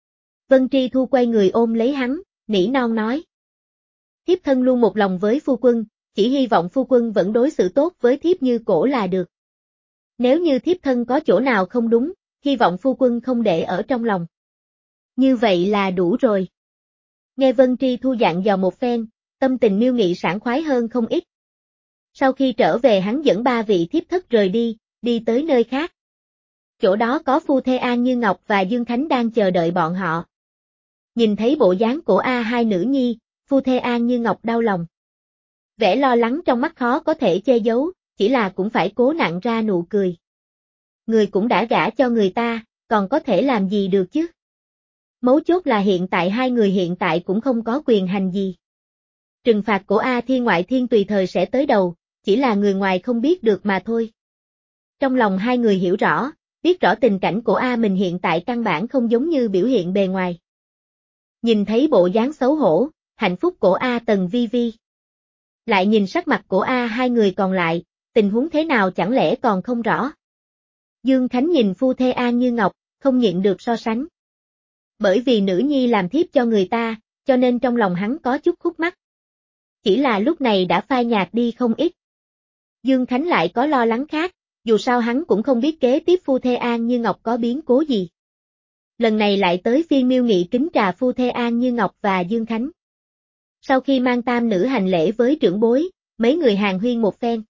Vân Tri Thu quay người ôm lấy hắn, nỉ non nói. Thiếp thân luôn một lòng với phu quân, chỉ hy vọng phu quân vẫn đối xử tốt với thiếp như cổ là được. Nếu như thiếp thân có chỗ nào không đúng, hy vọng phu quân không để ở trong lòng. Như vậy là đủ rồi. Nghe Vân Tri Thu dặn dò một phen, tâm tình Miêu Nghị sảng khoái hơn không ít. Sau khi trở về hắn dẫn ba vị thiếp thất rời đi, đi tới nơi khác. Chỗ đó có phu thê An Như Ngọc và Dương Khánh đang chờ đợi bọn họ. Nhìn thấy bộ dáng của A hai nữ nhi, phu thê An Như Ngọc đau lòng. Vẻ lo lắng trong mắt khó có thể che giấu, chỉ là cũng phải cố nặn ra nụ cười. người cũng đã gả cho người ta, còn có thể làm gì được chứ? Mấu chốt là hiện tại hai người hiện tại cũng không có quyền hành gì. Trừng phạt của A Thiên Ngoại Thiên tùy thời sẽ tới đầu, chỉ là người ngoài không biết được mà thôi. Trong lòng hai người hiểu rõ, biết rõ tình cảnh của A mình hiện tại căn bản không giống như biểu hiện bề ngoài. Nhìn thấy bộ dáng xấu hổ, hạnh phúc của A Tần Vi Vi. Lại nhìn sắc mặt của A hai người còn lại, tình huống thế nào chẳng lẽ còn không rõ. Dương Khánh nhìn phu thê An Như Ngọc, không nhịn được so sánh. Bởi vì nữ nhi làm thiếp cho người ta, cho nên trong lòng hắn có chút khúc mắc. Chỉ là lúc này đã phai nhạt đi không ít. Dương Khánh lại có lo lắng khác, dù sao hắn cũng không biết kế tiếp phu thê An Như Ngọc có biến cố gì. Lần này lại tới phiên Miêu Nghị kính trà phu thê An Như Ngọc và Dương Khánh. Sau khi mang tam nữ hành lễ với trưởng bối, mấy người hàn huyên một phen.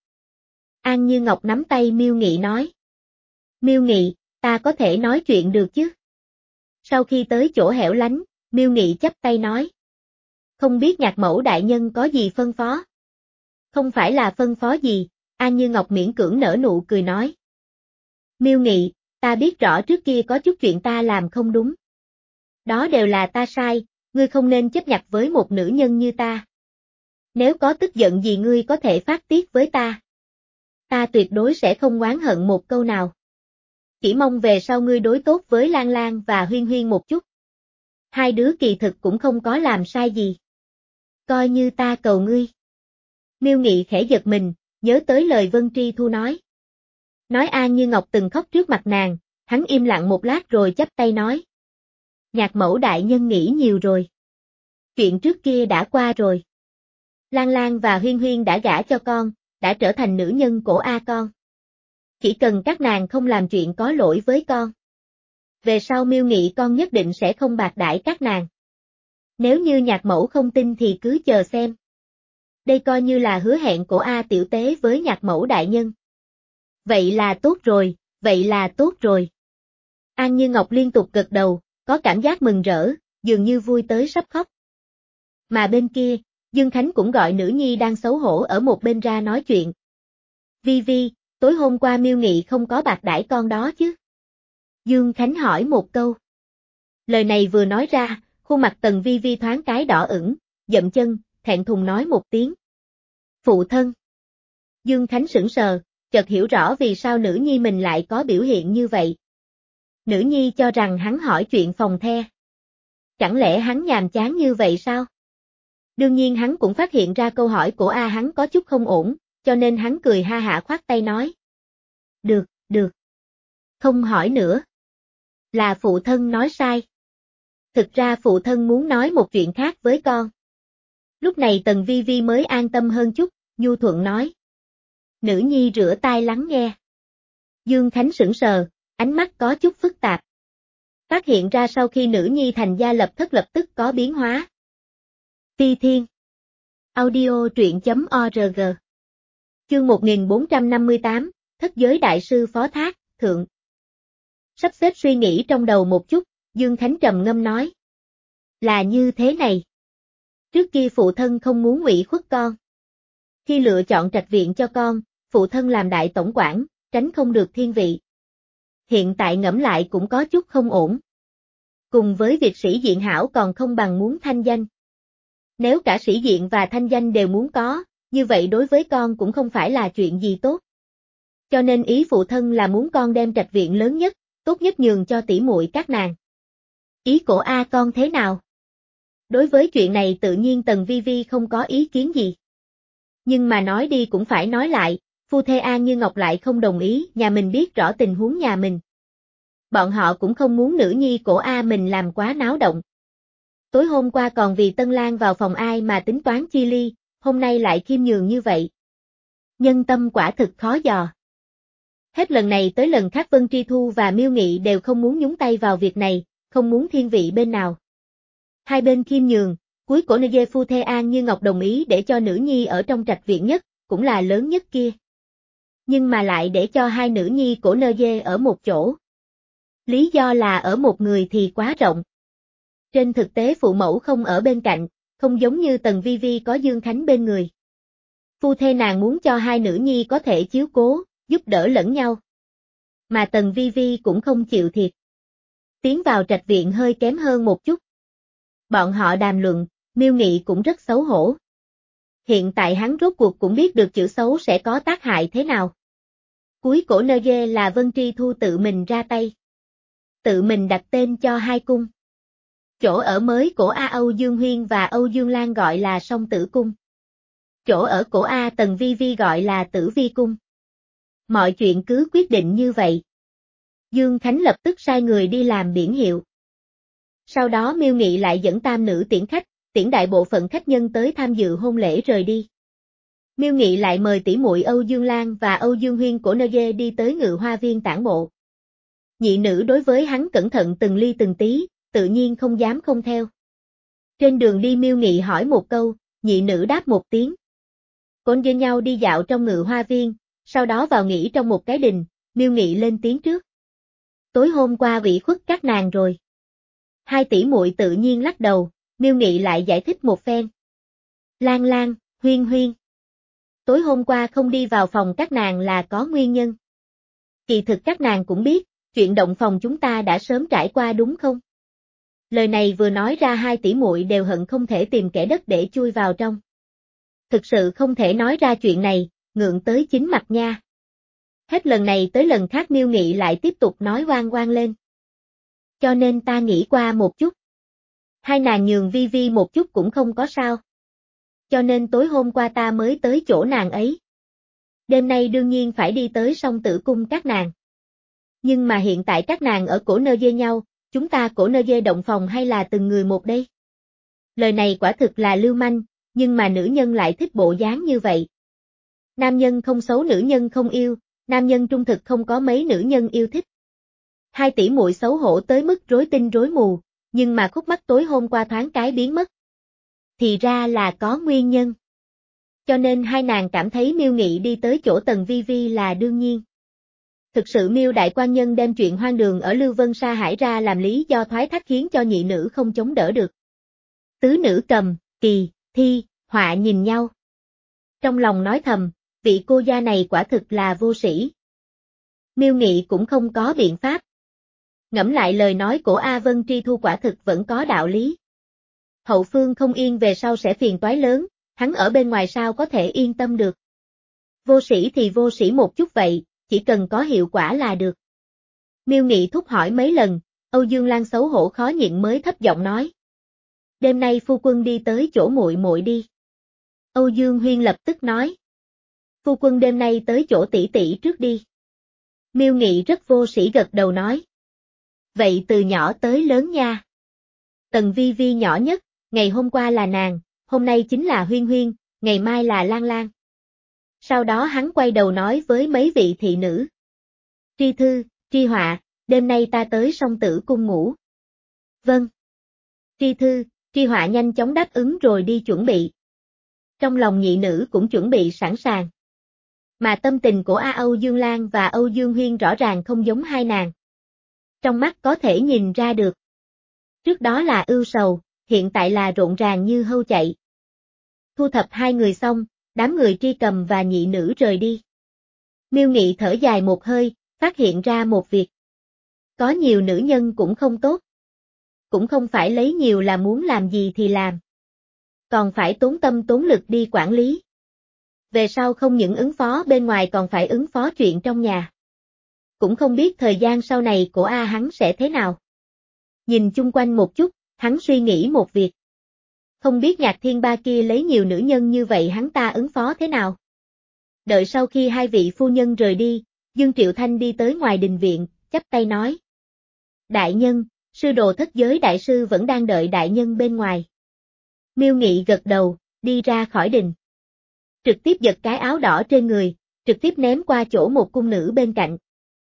An Như Ngọc nắm tay Miêu Nghị nói. Miêu Nghị, ta có thể nói chuyện được chứ? Sau khi tới chỗ hẻo lánh, Miêu Nghị chắp tay nói. Không biết nhạc mẫu đại nhân có gì phân phó? Không phải là phân phó gì, An Như Ngọc miễn cưỡng nở nụ cười nói. Miêu Nghị, ta biết rõ trước kia có chút chuyện ta làm không đúng. Đó đều là ta sai, ngươi không nên chấp nhặt với một nữ nhân như ta. Nếu có tức giận gì ngươi có thể phát tiết với ta. Ta tuyệt đối sẽ không oán hận một câu nào. Chỉ mong về sau ngươi đối tốt với Lan Lan và Huyên Huyên một chút. Hai đứa kỳ thực cũng không có làm sai gì. Coi như ta cầu ngươi. Miêu Nghị khẽ giật mình, nhớ tới lời Vân Tri Thu nói. Nói An Như Ngọc từng khóc trước mặt nàng, hắn im lặng một lát rồi chắp tay nói. Nhạc mẫu đại nhân nghĩ nhiều rồi. Chuyện trước kia đã qua rồi. Lan Lan và Huyên Huyên đã gả cho con, đã trở thành nữ nhân của A con. Chỉ cần các nàng không làm chuyện có lỗi với con. Về sau Miêu Nghị con nhất định sẽ không bạc đãi các nàng. Nếu như nhạc mẫu không tin thì cứ chờ xem. Đây coi như là hứa hẹn của A tiểu tế với nhạc mẫu đại nhân. Vậy là tốt rồi, vậy là tốt rồi. An Như Ngọc liên tục gật đầu, có cảm giác mừng rỡ, dường như vui tới sắp khóc. Mà bên kia, Dương Khánh cũng gọi nữ nhi đang xấu hổ ở một bên ra nói chuyện. Vi Vi, tối hôm qua Miêu Nghị không có bạc đãi con đó chứ? Dương Khánh hỏi một câu. Lời này vừa nói ra, khuôn mặt Tần Vi Vi thoáng cái đỏ ửng, dậm chân, thẹn thùng nói một tiếng. Phụ thân. Dương Khánh sững sờ, chợt hiểu rõ vì sao nữ nhi mình lại có biểu hiện như vậy. Nữ nhi cho rằng hắn hỏi chuyện phòng the. Chẳng lẽ hắn nhàm chán như vậy sao? Đương nhiên hắn cũng phát hiện ra câu hỏi của A hắn có chút không ổn, cho nên hắn cười ha hả khoát tay nói. Được, được. Không hỏi nữa. Là phụ thân nói sai. Thực ra phụ thân muốn nói một chuyện khác với con. Lúc này Tần Vi Vi mới an tâm hơn chút, nhu thuận nói. Nữ nhi rửa tai lắng nghe. Dương Khánh sững sờ, ánh mắt có chút phức tạp. Phát hiện ra sau khi nữ nhi thành gia lập thất lập tức có biến hóa. Ti Thiên. Audio truyện.org. Chương một nghìn bốn trăm năm mươi tám, Thất giới đại sư phó thác, thượng. Sắp xếp suy nghĩ trong đầu một chút, Dương Khánh trầm ngâm nói. Là như thế này. Trước kia phụ thân không muốn ủy khuất con. Khi lựa chọn trạch viện cho con, phụ thân làm đại tổng quản, tránh không được thiên vị. Hiện tại ngẫm lại cũng có chút không ổn. Cùng với việc sĩ diện hảo còn không bằng muốn thanh danh. Nếu cả sĩ diện và thanh danh đều muốn có, như vậy đối với con cũng không phải là chuyện gì tốt. Cho nên ý phụ thân là muốn con đem trạch viện lớn nhất, tốt nhất nhường cho tỷ muội các nàng. Ý của A con thế nào? Đối với chuyện này tự nhiên Tần Vi Vi không có ý kiến gì. Nhưng mà nói đi cũng phải nói lại, phu thê An Như Ngọc lại không đồng ý, nhà mình biết rõ tình huống nhà mình. Bọn họ cũng không muốn nữ nhi của A mình làm quá náo động. Tối hôm qua còn vì Tân Lan vào phòng ai mà tính toán chi ly, hôm nay lại khiêm nhường như vậy. Nhân tâm quả thực khó dò. Hết lần này tới lần khác Vân Tri Thu và Miêu Nghị đều không muốn nhúng tay vào việc này, không muốn thiên vị bên nào. Hai bên khiêm nhường, cuối cổ Nê phu thê An Như Ngọc đồng ý để cho nữ nhi ở trong trạch viện nhất, cũng là lớn nhất kia. Nhưng mà lại để cho hai nữ nhi của Nê ở một chỗ. Lý do là ở một người thì quá rộng. Trên thực tế phụ mẫu không ở bên cạnh, không giống như Tần Vi Vi có Dương Khánh bên người. Phu thê nàng muốn cho hai nữ nhi có thể chiếu cố, giúp đỡ lẫn nhau. Mà Tần Vi Vi cũng không chịu thiệt. Tiến vào trạch viện hơi kém hơn một chút. Bọn họ đàm luận, Miêu Nghị cũng rất xấu hổ. Hiện tại hắn rốt cuộc cũng biết được chữ xấu sẽ có tác hại thế nào. Cuối cổ nơ dê là Vân Tri Thu tự mình ra tay. Tự mình đặt tên cho hai cung. Chỗ ở mới của A Âu Dương Huyên và Âu Dương Lan gọi là Song Tử Cung. Chỗ ở của A Tần Vi Vi gọi là Tử Vi Cung. Mọi chuyện cứ quyết định như vậy. Dương Khánh lập tức sai người đi làm biển hiệu. Sau đó Miêu Nghị lại dẫn tam nữ tiễn khách, tiễn đại bộ phận khách nhân tới tham dự hôn lễ rời đi. Miêu Nghị lại mời tỷ muội Âu Dương Lan và Âu Dương Huyên của Nơ Dê đi tới Ngự Hoa Viên tản bộ. Nhị nữ đối với hắn cẩn thận từng ly từng tí, tự nhiên không dám không theo. Trên đường đi Miêu Nghị hỏi một câu, nhị nữ đáp một tiếng. Côn dê nhau đi dạo trong Ngự Hoa Viên, sau đó vào nghỉ trong một cái đình, Miêu Nghị lên tiếng trước. Tối hôm qua ủy khuất các nàng rồi. Hai tỷ muội tự nhiên lắc đầu, Miêu Nghị lại giải thích một phen. Lan Lan, Huyên Huyên. Tối hôm qua không đi vào phòng các nàng là có nguyên nhân. Kỳ thực các nàng cũng biết, chuyện động phòng chúng ta đã sớm trải qua đúng không? Lời này vừa nói ra hai tỷ muội đều hận không thể tìm kẻ đất để chui vào trong. Thực sự không thể nói ra chuyện này, ngượng tới chính mặt nha. Hết lần này tới lần khác Miêu Nghị lại tiếp tục nói oan oan lên. Cho nên ta nghĩ qua một chút. Hai nàng nhường Vi Vi một chút cũng không có sao. Cho nên tối hôm qua ta mới tới chỗ nàng ấy. Đêm nay đương nhiên phải đi tới Song Tử Cung các nàng. Nhưng mà hiện tại các nàng ở cổ nơ dê nhau, chúng ta cổ nơ dê động phòng hay là từng người một đây? Lời này quả thực là lưu manh, nhưng mà nữ nhân lại thích bộ dáng như vậy. Nam nhân không xấu nữ nhân không yêu, nam nhân trung thực không có mấy nữ nhân yêu thích. Hai tỷ muội xấu hổ tới mức rối tinh rối mù, nhưng mà khúc mắc tối hôm qua thoáng cái biến mất. Thì ra là có nguyên nhân. Cho nên hai nàng cảm thấy Miêu Nghị đi tới chỗ Tần Vi Vi là đương nhiên. Thực sự Miêu đại quan nhân đem chuyện hoang đường ở Lưu Vân Sa Hải ra làm lý do thoái thác khiến cho nhị nữ không chống đỡ được. Tứ nữ Cầm, Kỳ, Thi, Họa nhìn nhau. Trong lòng nói thầm, vị cô gia này quả thực là vô sĩ. Miêu Nghị cũng không có biện pháp. Ngẫm lại lời nói của A Vân Tri Thu quả thực vẫn có đạo lý. Hậu phương không yên về sau sẽ phiền toái lớn, hắn ở bên ngoài sao có thể yên tâm được. Vô sĩ thì vô sĩ một chút vậy, chỉ cần có hiệu quả là được. Miêu Nghị thúc hỏi mấy lần, Âu Dương Lan xấu hổ khó nhịn mới thấp giọng nói. Đêm nay phu quân đi tới chỗ muội muội đi. Âu Dương Huyên lập tức nói. Phu quân đêm nay tới chỗ tỷ tỷ trước đi. Miêu Nghị rất vô sĩ gật đầu nói. Vậy từ nhỏ tới lớn nha. Tần Vi Vi nhỏ nhất, ngày hôm qua là nàng, hôm nay chính là Huyên Huyên, ngày mai là Lan Lan. Sau đó hắn quay đầu nói với mấy vị thị nữ. Tri Thư, Tri Họa, đêm nay ta tới Song Tử Cung ngủ. Vâng. Tri Thư, Tri Họa nhanh chóng đáp ứng rồi đi chuẩn bị. Trong lòng nhị nữ cũng chuẩn bị sẵn sàng. Mà tâm tình của A Âu Dương Lan và Âu Dương Huyên rõ ràng không giống hai nàng. Trong mắt có thể nhìn ra được. Trước đó là ưu sầu, hiện tại là rộn ràng như hâu chạy. Thu thập hai người xong, đám người Tri Cầm và nhị nữ rời đi. Miêu Nghị thở dài một hơi, phát hiện ra một việc. Có nhiều nữ nhân cũng không tốt. Cũng không phải lấy nhiều là muốn làm gì thì làm. Còn phải tốn tâm tốn lực đi quản lý. Về sau không những ứng phó bên ngoài còn phải ứng phó chuyện trong nhà. Cũng không biết thời gian sau này của A hắn sẽ thế nào. Nhìn chung quanh một chút, hắn suy nghĩ một việc. Không biết Nhạc Thiên Ba kia lấy nhiều nữ nhân như vậy hắn ta ứng phó thế nào. Đợi sau khi hai vị phu nhân rời đi, Dương Triệu Thanh đi tới ngoài đình viện, chắp tay nói. Đại nhân, sư đồ thất giới đại sư vẫn đang đợi đại nhân bên ngoài. Miêu Nghị gật đầu, đi ra khỏi đình. Trực tiếp giật cái áo đỏ trên người, trực tiếp ném qua chỗ một cung nữ bên cạnh.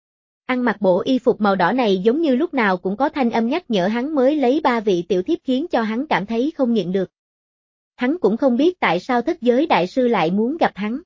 Ăn mặc bộ y phục màu đỏ này giống như lúc nào cũng có thanh âm nhắc nhở hắn mới lấy ba vị tiểu thiếp khiến cho hắn cảm thấy không nhịn được. Hắn cũng không biết tại sao thất giới đại sư lại muốn gặp hắn.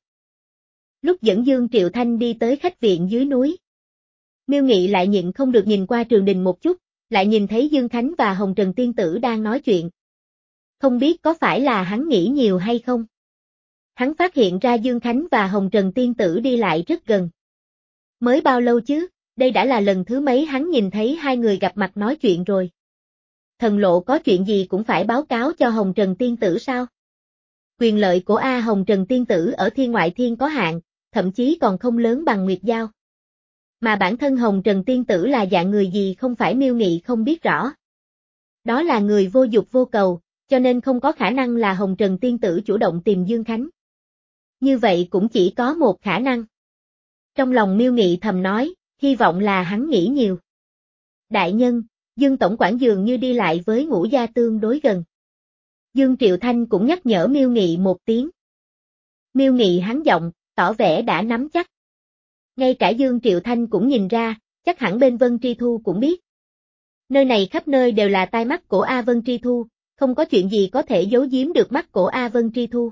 Lúc dẫn Dương Triệu Thanh đi tới khách viện dưới núi. Miêu Nghị lại nhịn không được nhìn qua trường đình một chút, lại nhìn thấy Dương Khánh và Hồng Trần Tiên Tử đang nói chuyện. Không biết có phải là hắn nghĩ nhiều hay không? Hắn phát hiện ra Dương Khánh và Hồng Trần Tiên Tử đi lại rất gần. Mới bao lâu chứ, Đây đã là lần thứ mấy hắn nhìn thấy hai người gặp mặt nói chuyện rồi. Thần lộ có chuyện gì cũng phải báo cáo cho Hồng Trần Tiên Tử sao? Quyền lợi của A Hồng Trần Tiên Tử ở thiên ngoại thiên có hạn, thậm chí còn không lớn bằng Nguyệt Giao. Mà bản thân Hồng Trần Tiên Tử là dạng người gì không phải Miêu Nghị không biết rõ. Đó là người vô dục vô cầu, cho nên không có khả năng là Hồng Trần Tiên Tử chủ động tìm Dương Khánh. Như vậy cũng chỉ có một khả năng. Trong lòng Miêu Nghị thầm nói, hy vọng là hắn nghĩ nhiều. Đại nhân, Dương Tổng quản dường như đi lại với Ngũ Gia tương đối gần. Dương Triệu Thanh cũng nhắc nhở Miêu Nghị một tiếng. Miêu Nghị hắn giọng, tỏ vẻ đã nắm chắc. Ngay cả Dương Triệu Thanh cũng nhìn ra, chắc hẳn bên Vân Tri Thu cũng biết. Nơi này khắp nơi đều là tai mắt của A Vân Tri Thu, không có chuyện gì có thể giấu giếm được mắt của A Vân Tri Thu.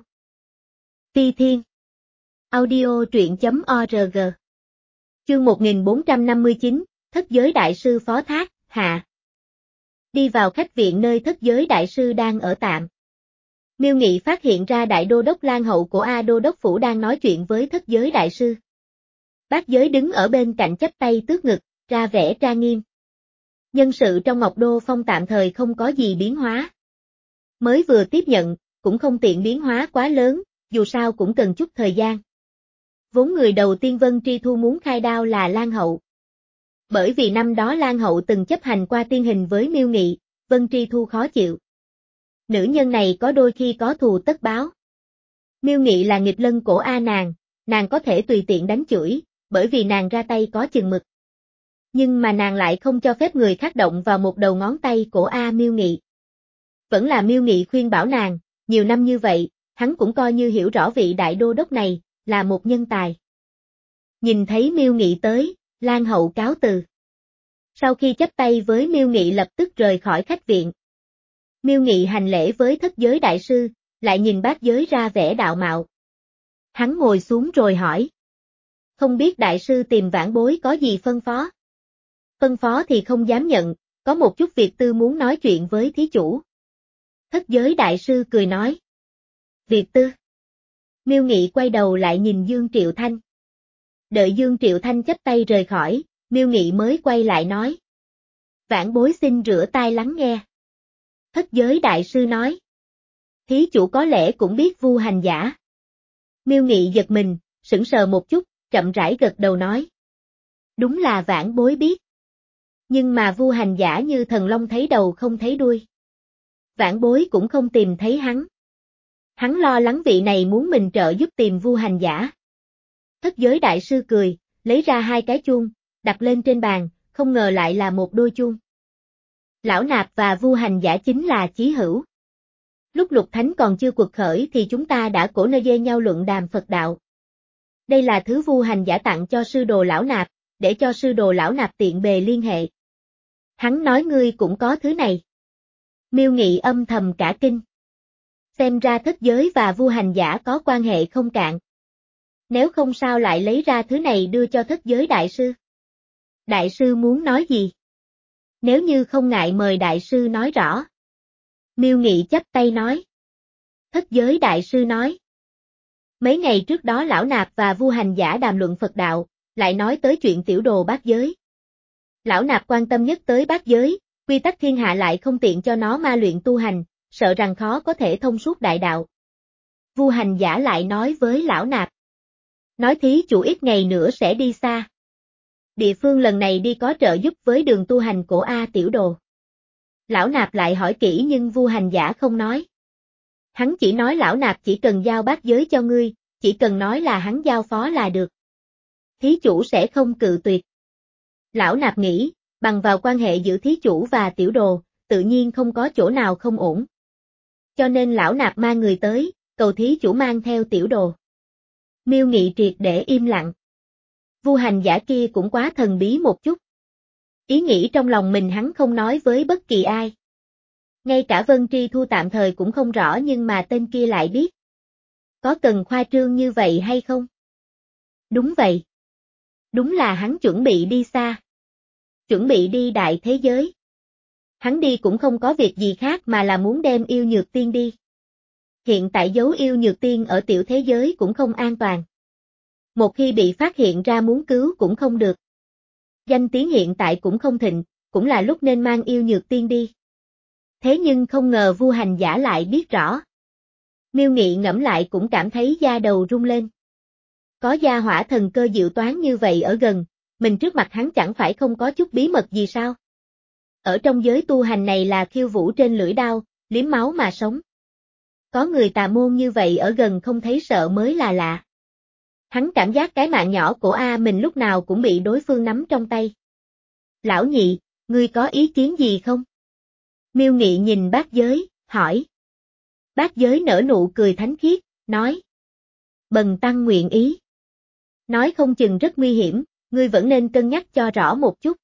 Phi Thiên Audio truyện.org Chương một nghìn bốn trăm năm mươi chín, Thất Giới Đại Sư Phó Thác, hạ. Đi vào khách viện nơi Thất Giới Đại Sư đang ở tạm. Miêu Nghị phát hiện ra Đại Đô Đốc Lan Hậu của A Đô Đốc Phủ đang nói chuyện với Thất Giới Đại Sư. Bác Giới đứng ở bên cạnh chắp tay tước ngực, ra vẻ tra nghiêm. Nhân sự trong Ngọc Đô Phong tạm thời không có gì biến hóa. Mới vừa tiếp nhận, cũng không tiện biến hóa quá lớn, dù sao cũng cần chút thời gian. Vốn người đầu tiên Vân Tri Thu muốn khai đao là Lan Hậu. Bởi vì năm đó Lan Hậu từng chấp hành qua tiên hình với Miêu Nghị, Vân Tri Thu khó chịu. Nữ nhân này có đôi khi có thù tất báo. Miêu Nghị là nghịch lân của A nàng, nàng có thể tùy tiện đánh chửi, bởi vì nàng ra tay có chừng mực. Nhưng mà nàng lại không cho phép người khác động vào một đầu ngón tay của A Miêu Nghị. Vẫn là Miêu Nghị khuyên bảo nàng, nhiều năm như vậy, hắn cũng coi như hiểu rõ vị đại đô đốc này, là một nhân tài. Nhìn thấy Miêu Nghị tới, Lan Hậu cáo từ. Sau khi chắp tay với Miêu Nghị lập tức rời khỏi khách viện. Miêu Nghị hành lễ với Thất Giới Đại Sư, lại nhìn Bát Giới ra vẻ đạo mạo. Hắn ngồi xuống rồi hỏi. Không biết Đại Sư tìm Vãn Bối có gì phân phó? Phân phó thì không dám nhận, có một chút việc tư muốn nói chuyện với thí chủ. Thất Giới Đại Sư cười nói. Việc tư? Miêu Nghị quay đầu lại nhìn Dương Triệu Thanh. Đợi Dương Triệu Thanh chắp tay rời khỏi, Miêu Nghị mới quay lại nói. Vãn Bối xin rửa tai lắng nghe. Thất Giới Đại Sư nói. Thí chủ có lẽ cũng biết Vu Hành Giả. Miêu Nghị giật mình, sững sờ một chút, chậm rãi gật đầu nói. Đúng là Vãn Bối biết. Nhưng mà Vu Hành Giả như thần long thấy đầu không thấy đuôi. Vãn Bối cũng không tìm thấy hắn. Hắn lo lắng vị này muốn mình trợ giúp tìm Vu Hành Giả. Thất Giới Đại Sư cười, lấy ra hai cái chuông, đặt lên trên bàn, không ngờ lại là một đôi chuông. Lão Nạp và Vu Hành Giả chính là chí hữu. Lúc Lục Thánh còn chưa quật khởi thì chúng ta đã cổ nơ dê nhau luận đàm Phật đạo. Đây là thứ Vu Hành Giả tặng cho sư đồ Lão Nạp, để cho sư đồ Lão Nạp tiện bề liên hệ. Hắn nói ngươi cũng có thứ này. Miêu Nghị âm thầm cả kinh. Xem ra Thất Giới và Vu Hành Giả có quan hệ không cạn. Nếu không sao lại lấy ra thứ này đưa cho Thất Giới Đại Sư. Đại Sư muốn nói gì? Nếu như không ngại mời Đại Sư nói rõ. Miêu Nghị chắp tay nói. Thất Giới Đại Sư nói. Mấy ngày trước đó Lão Nạp và Vu Hành Giả đàm luận Phật đạo, lại nói tới chuyện tiểu đồ Bát Giới. Lão Nạp quan tâm nhất tới Bát Giới, quy tắc thiên hạ lại không tiện cho nó ma luyện tu hành, sợ rằng khó có thể thông suốt đại đạo. Vu Hành Giả lại nói với Lão Nạp. Nói thí chủ ít ngày nữa sẽ đi xa. Địa phương lần này đi có trợ giúp với đường tu hành của A tiểu đồ. Lão Nạp lại hỏi kỹ nhưng Vu Hành Giả không nói. Hắn chỉ nói Lão Nạp chỉ cần giao Bát Giới cho ngươi, chỉ cần nói là hắn giao phó là được. Thí chủ sẽ không cự tuyệt. Lão Nạp nghĩ, bằng vào quan hệ giữa thí chủ và tiểu đồ, tự nhiên không có chỗ nào không ổn. Cho nên Lão Nạp mang người tới, cầu thí chủ mang theo tiểu đồ. Miêu Nghị triệt để im lặng. Vu Hành Giả kia cũng quá thần bí một chút. Ý nghĩ trong lòng mình hắn không nói với bất kỳ ai. Ngay cả Vân Tri Thu tạm thời cũng không rõ nhưng mà tên kia lại biết. Có cần khoa trương như vậy hay không? Đúng vậy. Đúng là hắn chuẩn bị đi xa. Chuẩn bị đi đại thế giới. Hắn đi cũng không có việc gì khác mà là muốn đem yêu nhược tiên đi. Hiện tại giấu yêu nhược tiên ở tiểu thế giới cũng không an toàn. Một khi bị phát hiện ra muốn cứu cũng không được. Danh tiếng hiện tại cũng không thịnh, cũng là lúc nên mang yêu nhược tiên đi. Thế nhưng không ngờ Vu hành giả lại biết rõ. Miêu Nghị ngẫm lại cũng cảm thấy da đầu rung lên. Có gia hỏa thần cơ diệu toán như vậy ở gần, mình trước mặt hắn chẳng phải không có chút bí mật gì sao? Ở trong giới tu hành này là khiêu vũ trên lưỡi đao, liếm máu mà sống. Có người tà môn như vậy ở gần không thấy sợ mới là lạ. Hắn cảm giác cái mạng nhỏ của A mình lúc nào cũng bị đối phương nắm trong tay. Lão nhị, ngươi có ý kiến gì không? Miêu Nghị nhìn Bát Giới, hỏi. Bát Giới nở nụ cười thánh khiết, nói. Bần tăng nguyện ý. Nói không chừng rất nguy hiểm, ngươi vẫn nên cân nhắc cho rõ một chút.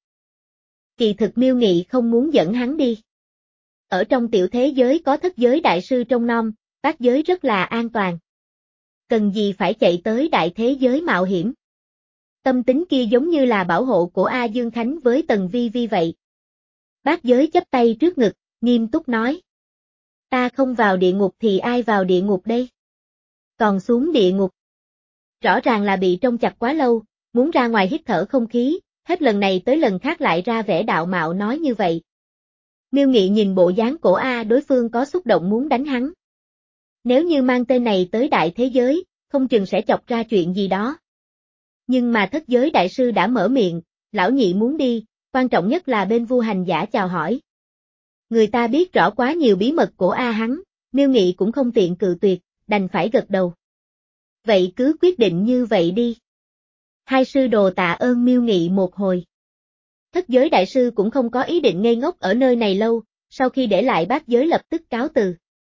Kỳ thực Miêu Nghị không muốn dẫn hắn đi. Ở trong tiểu thế giới có thất giới đại sư trong nom, Bát Giới rất là an toàn. Cần gì phải chạy tới đại thế giới mạo hiểm. Tâm tính kia giống như là bảo hộ của A Dương Khánh với Tần Vi Vi vậy. Bát Giới chắp tay trước ngực, nghiêm túc nói. Ta không vào địa ngục thì ai vào địa ngục đây? Còn xuống địa ngục. Rõ ràng là bị trông chặt quá lâu, muốn ra ngoài hít thở không khí, hết lần này tới lần khác lại ra vẻ đạo mạo nói như vậy. Miêu Nghị nhìn bộ dáng của A đối phương có xúc động muốn đánh hắn. Nếu như mang tên này tới đại thế giới, không chừng sẽ chọc ra chuyện gì đó. Nhưng mà thất giới đại sư đã mở miệng, lão nhị muốn đi, quan trọng nhất là bên Vu hành giả chào hỏi. Người ta biết rõ quá nhiều bí mật của A hắn, Miêu Nghị cũng không tiện cự tuyệt, đành phải gật đầu. Vậy cứ quyết định như vậy đi. Hai sư đồ tạ ơn Miêu Nghị một hồi. Thất giới đại sư cũng không có ý định ngây ngốc ở nơi này lâu, sau khi để lại Bát Giới lập tức cáo từ.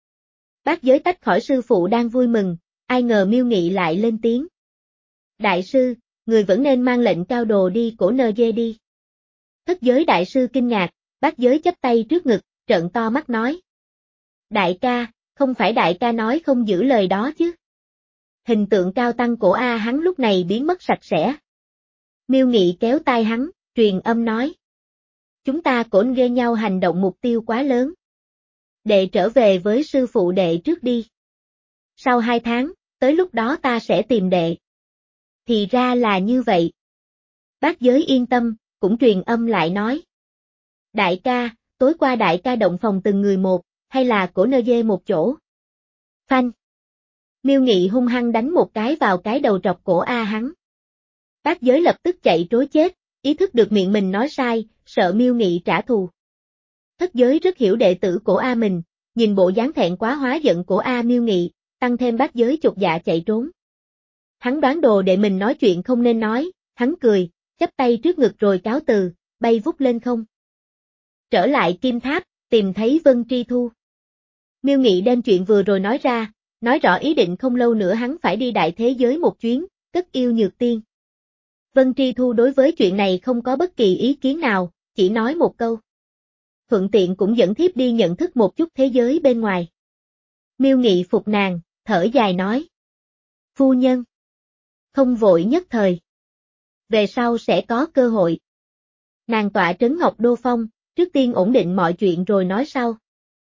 Bát Giới tách khỏi sư phụ đang vui mừng, ai ngờ Miêu Nghị lại lên tiếng. Đại sư, người vẫn nên mang lệnh cao đồ đi cổ nơ dê đi. Thất giới đại sư kinh ngạc, Bát Giới chắp tay trước ngực, trợn to mắt nói. Đại ca, không phải đại ca nói không giữ lời đó chứ. Hình tượng cao tăng của A hắn lúc này biến mất sạch sẽ. Miêu Nghị kéo tay hắn, truyền âm nói. Chúng ta cổn ghê nhau hành động mục tiêu quá lớn. Đệ trở về với sư phụ đệ trước đi. Sau hai tháng, tới lúc đó ta sẽ tìm đệ. Thì ra là như vậy. Bát Giới yên tâm, cũng truyền âm lại nói. Đại ca, tối qua đại ca động phòng từng người một, hay là cổ nơ dê một chỗ? Phanh. Miêu Nghị hung hăng đánh một cái vào cái đầu trọc cổ A hắn. Bát Giới lập tức chạy trối chết, ý thức được miệng mình nói sai, sợ Miêu Nghị trả thù. Thất giới rất hiểu đệ tử của A mình, nhìn bộ dáng thẹn quá hóa giận của A Miêu Nghị, tăng thêm Bát Giới chột dạ chạy trốn. Hắn đoán đồ đệ mình nói chuyện không nên nói, hắn cười, chắp tay trước ngực rồi cáo từ, bay vút lên không. Trở lại Kim Tháp, tìm thấy Vân Tri Thu. Miêu Nghị đem chuyện vừa rồi nói ra, nói rõ ý định không lâu nữa hắn phải đi đại thế giới một chuyến, cất yêu nhược tiên. Vân Tri Thu đối với chuyện này không có bất kỳ ý kiến nào, chỉ nói một câu. Thuận tiện cũng dẫn thiếp đi nhận thức một chút thế giới bên ngoài. Miêu Nghị phục nàng, thở dài nói. Phu nhân. Không vội nhất thời. Về sau sẽ có cơ hội. Nàng tọa trấn Ngọc Đô Phong, trước tiên ổn định mọi chuyện rồi nói sau.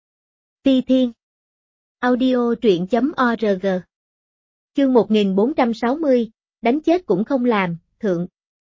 Ti Thiên. Audio truyện chấm org. Chương một nghìn bốn trăm sáu mươi, đánh chết cũng không làm, thượng.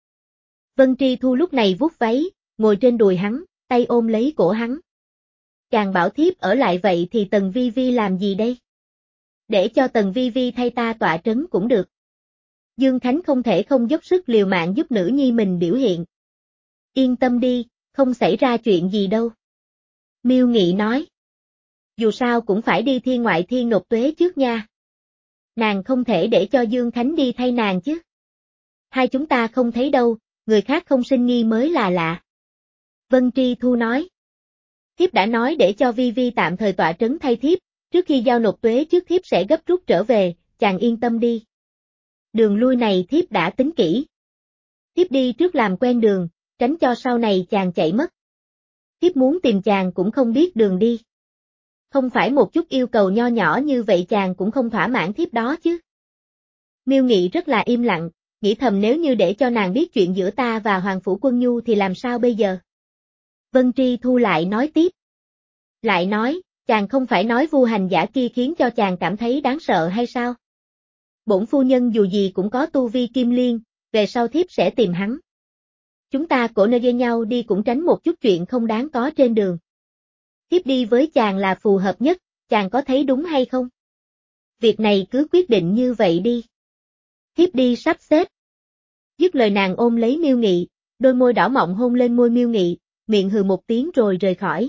Vân Tri Thu lúc này vuốt váy, ngồi trên đùi hắn, tay ôm lấy cổ hắn. Chàng bảo thiếp ở lại vậy thì Tần Vi Vi làm gì đây? Để cho Tần Vi Vi thay ta tọa trấn cũng được. Dương Khánh không thể không dốc sức liều mạng giúp nữ nhi mình biểu hiện. Yên tâm đi, không xảy ra chuyện gì đâu. Miêu Nghị nói. Dù sao cũng phải đi thiên ngoại thiên nộp tuế trước nha. Nàng không thể để cho Dương Khánh đi thay nàng chứ. Hai chúng ta không thấy đâu, người khác không sinh nghi mới là lạ. Vân Tri Thu nói. Thiếp đã nói để cho Vi Vi tạm thời tọa trấn thay thiếp, trước khi giao nộp tuế trước thiếp sẽ gấp rút trở về, chàng yên tâm đi. Đường lui này thiếp đã tính kỹ. Thiếp đi trước làm quen đường, tránh cho sau này chàng chạy mất. Thiếp muốn tìm chàng cũng không biết đường đi. Không phải một chút yêu cầu nho nhỏ như vậy chàng cũng không thỏa mãn thiếp đó chứ. Miêu Nghị rất là im lặng, nghĩ thầm nếu như để cho nàng biết chuyện giữa ta và Hoàng Phủ Quân Nhu thì làm sao bây giờ? Vân Tri Thu lại nói tiếp. Lại nói, chàng không phải nói Vu hành giả kia khiến cho chàng cảm thấy đáng sợ hay sao? Bổn phu nhân dù gì cũng có tu vi kim liên, về sau thiếp sẽ tìm hắn. Chúng ta cổ nơ dê nhau đi cũng tránh một chút chuyện không đáng có trên đường. Thiếp đi với chàng là phù hợp nhất, chàng có thấy đúng hay không? Việc này cứ quyết định như vậy đi. Thiếp đi sắp xếp. Dứt lời nàng ôm lấy Miêu Nghị, đôi môi đỏ mọng hôn lên môi Miêu Nghị, miệng hừ một tiếng rồi rời khỏi.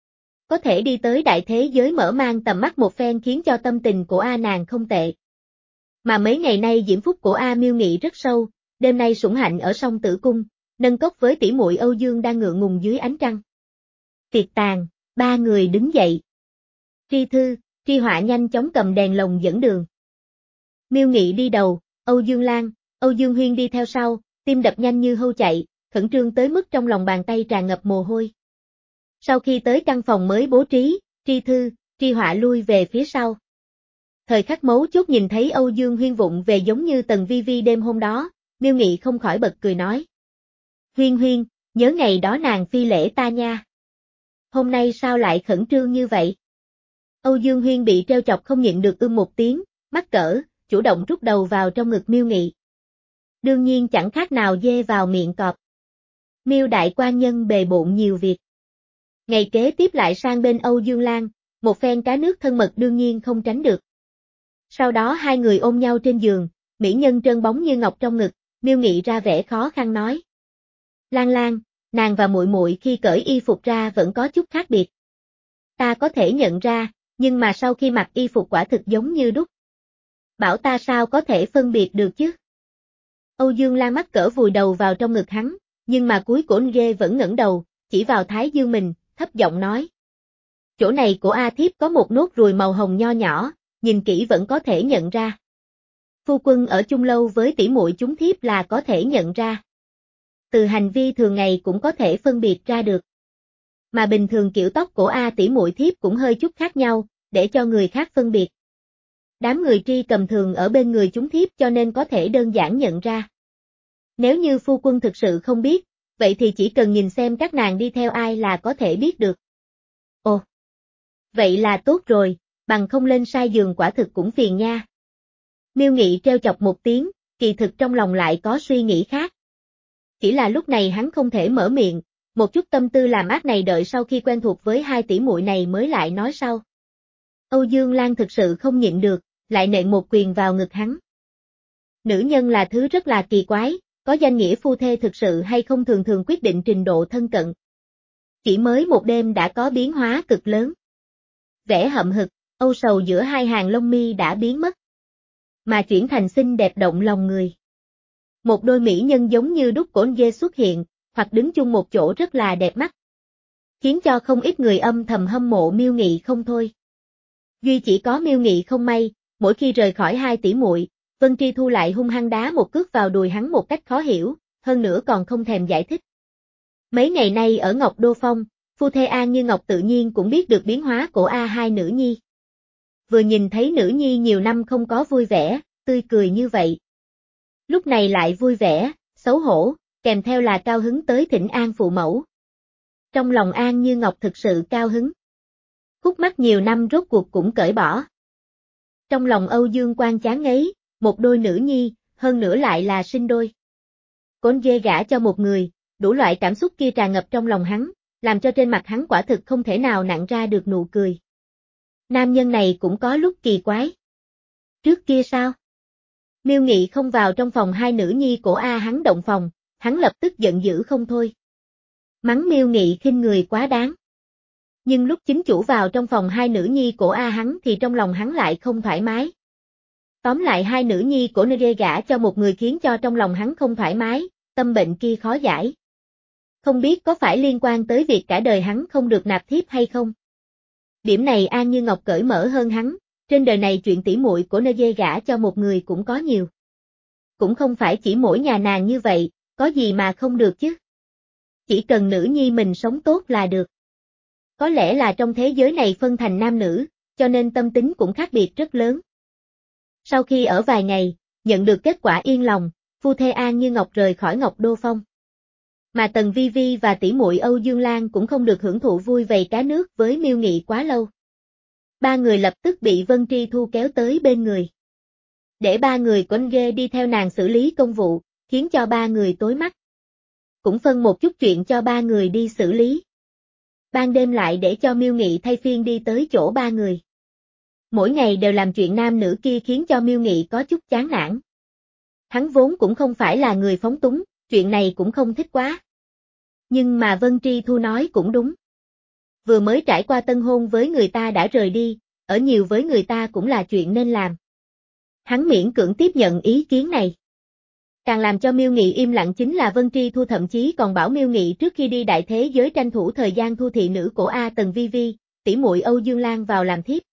Có thể đi tới đại thế giới mở mang tầm mắt một phen khiến cho tâm tình của A nàng không tệ. Mà mấy ngày nay diễm phúc của A Miêu Nghị rất sâu, đêm nay sủng hạnh ở song tử cung, nâng cốc với tỷ muội Âu Dương đang ngượng ngùng dưới ánh trăng. Tiệc tàn, ba người đứng dậy. Tri Thư, Tri Họa nhanh chóng cầm đèn lồng dẫn đường. Miêu Nghị đi đầu, Âu Dương Lan, Âu Dương Huyên đi theo sau, tim đập nhanh như hươu chạy, khẩn trương tới mức trong lòng bàn tay tràn ngập mồ hôi. Sau khi tới căn phòng mới bố trí, Tri Thư, Tri Họa lui về phía sau. Thời khắc mấu chốt nhìn thấy Âu Dương Huyên vụng về giống như Tần Vi Vi đêm hôm đó, Miêu Nghị không khỏi bật cười nói. Huyên Huyên, nhớ ngày đó nàng phi lễ ta nha. Hôm nay sao lại khẩn trương như vậy? Âu Dương Huyên bị treo chọc không nhịn được ưm một tiếng, mắc cỡ, chủ động rút đầu vào trong ngực Miêu Nghị. Đương nhiên chẳng khác nào dê vào miệng cọp. Miêu đại quan nhân bề bộn nhiều việc. Ngày kế tiếp lại sang bên Âu Dương Lan, một phen cá nước thân mật đương nhiên không tránh được. Sau đó hai người ôm nhau trên giường, mỹ nhân trơn bóng như ngọc trong ngực, Miêu Nghị ra vẻ khó khăn nói. Lan Lan, nàng và muội muội khi cởi y phục ra vẫn có chút khác biệt. Ta có thể nhận ra, nhưng mà sau khi mặc y phục quả thực giống như đúc. Bảo ta sao có thể phân biệt được chứ? Âu Dương Lan mắc cỡ vùi đầu vào trong ngực hắn, nhưng mà cuối cổ ghê vẫn ngẩng đầu, chỉ vào thái dương mình, thấp giọng nói. Chỗ này của A thiếp có một nốt ruồi màu hồng nho nhỏ, nhìn kỹ vẫn có thể nhận ra. Phu quân ở chung lâu với tỷ muội chúng thiếp là có thể nhận ra. Từ hành vi thường ngày cũng có thể phân biệt ra được. Mà bình thường kiểu tóc của A tỷ muội thiếp cũng hơi chút khác nhau, để cho người khác phân biệt. Đám người Tri Cầm thường ở bên người chúng thiếp cho nên có thể đơn giản nhận ra. Nếu như phu quân thực sự không biết, vậy thì chỉ cần nhìn xem các nàng đi theo ai là có thể biết được. Ồ! Vậy là tốt rồi, bằng không lên sai giường quả thực cũng phiền nha. Miêu Nghị treo chọc một tiếng, kỳ thực trong lòng lại có suy nghĩ khác. Chỉ là lúc này hắn không thể mở miệng, một chút tâm tư làm ác này đợi sau khi quen thuộc với hai tỷ muội này mới lại nói sau. Âu Dương Lan thực sự không nhịn được, lại nện một quyền vào ngực hắn. Nữ nhân là thứ rất là kỳ quái, có danh nghĩa phu thê thực sự hay không thường thường quyết định trình độ thân cận. Chỉ mới một đêm đã có biến hóa cực lớn. Vẻ hậm hực, âu sầu giữa hai hàng lông mi đã biến mất. Mà chuyển thành xinh đẹp động lòng người. Một đôi mỹ nhân giống như đúc cổ dê xuất hiện, hoặc đứng chung một chỗ rất là đẹp mắt. Khiến cho không ít người âm thầm hâm mộ Miêu Nghị không thôi. Duy chỉ có Miêu Nghị không may, mỗi khi rời khỏi hai tỷ muội, Vân Tri Thu lại hung hăng đá một cước vào đùi hắn một cách khó hiểu, hơn nữa còn không thèm giải thích. Mấy ngày nay ở Ngọc Đô Phong, phu thê An Như Ngọc tự nhiên cũng biết được biến hóa của A hai nữ nhi. Vừa nhìn thấy nữ nhi nhiều năm không có vui vẻ, tươi cười như vậy. Lúc này lại vui vẻ, xấu hổ, kèm theo là cao hứng tới thỉnh an phụ mẫu. Trong lòng An Như Ngọc thực sự cao hứng. Khúc mắc nhiều năm rốt cuộc cũng cởi bỏ. Trong lòng Âu Dương Quan chán ngấy, một đôi nữ nhi, hơn nữa lại là sinh đôi. Cốn dê gả cho một người, đủ loại cảm xúc kia tràn ngập trong lòng hắn, làm cho trên mặt hắn quả thực không thể nào nặn ra được nụ cười. Nam nhân này cũng có lúc kỳ quái. Trước kia sao? Miêu Nghị không vào trong phòng hai nữ nhi của A hắn động phòng, hắn lập tức giận dữ không thôi. Mắng Miêu Nghị khinh người quá đáng. Nhưng lúc chính chủ vào trong phòng hai nữ nhi của A hắn thì trong lòng hắn lại không thoải mái. Tóm lại hai nữ nhi của Nê gả cho một người khiến cho trong lòng hắn không thoải mái, tâm bệnh kia khó giải. Không biết có phải liên quan tới việc cả đời hắn không được nạp thiếp hay không? Điểm này An Như Ngọc cởi mở hơn hắn, trên đời này chuyện tỉ muội của Nê gả cho một người cũng có nhiều. Cũng không phải chỉ mỗi nhà nàng như vậy, có gì mà không được chứ. Chỉ cần nữ nhi mình sống tốt là được. Có lẽ là trong thế giới này phân thành nam nữ, cho nên tâm tính cũng khác biệt rất lớn. Sau khi ở vài ngày, nhận được kết quả yên lòng, phu thê An Như Ngọc rời khỏi Ngọc Đô Phong. Mà Tần Vi Vi và tỷ muội Âu Dương Lan cũng không được hưởng thụ vui vầy cá nước với Miêu Nghị quá lâu. Ba người lập tức bị Vân Tri Thu kéo tới bên người. Để ba người con ghê đi theo nàng xử lý công vụ, khiến cho ba người tối mắt. cũng phân một chút chuyện cho ba người đi xử lý. Ban đêm lại để cho Miêu Nghị thay phiên đi tới chỗ ba người. Mỗi ngày đều làm chuyện nam nữ kia khiến cho Miêu Nghị có chút chán nản. Hắn vốn cũng không phải là người phóng túng, chuyện này cũng không thích quá. Nhưng mà Vân Tri Thu nói cũng đúng. Vừa mới trải qua tân hôn với người ta đã rời đi, ở nhiều với người ta cũng là chuyện nên làm. Hắn miễn cưỡng tiếp nhận ý kiến này. Càng làm cho Miêu Nghị im lặng chính là Vân Tri Thu thậm chí còn bảo Miêu Nghị trước khi đi đại thế giới tranh thủ thời gian thu thị nữ của A Tần Vi Vi, tỷ muội Âu Dương Lan vào làm thiếp.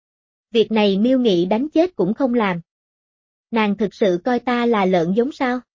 Việc này Miêu Nghị đánh chết cũng không làm. Nàng thực sự coi ta là lợn giống sao?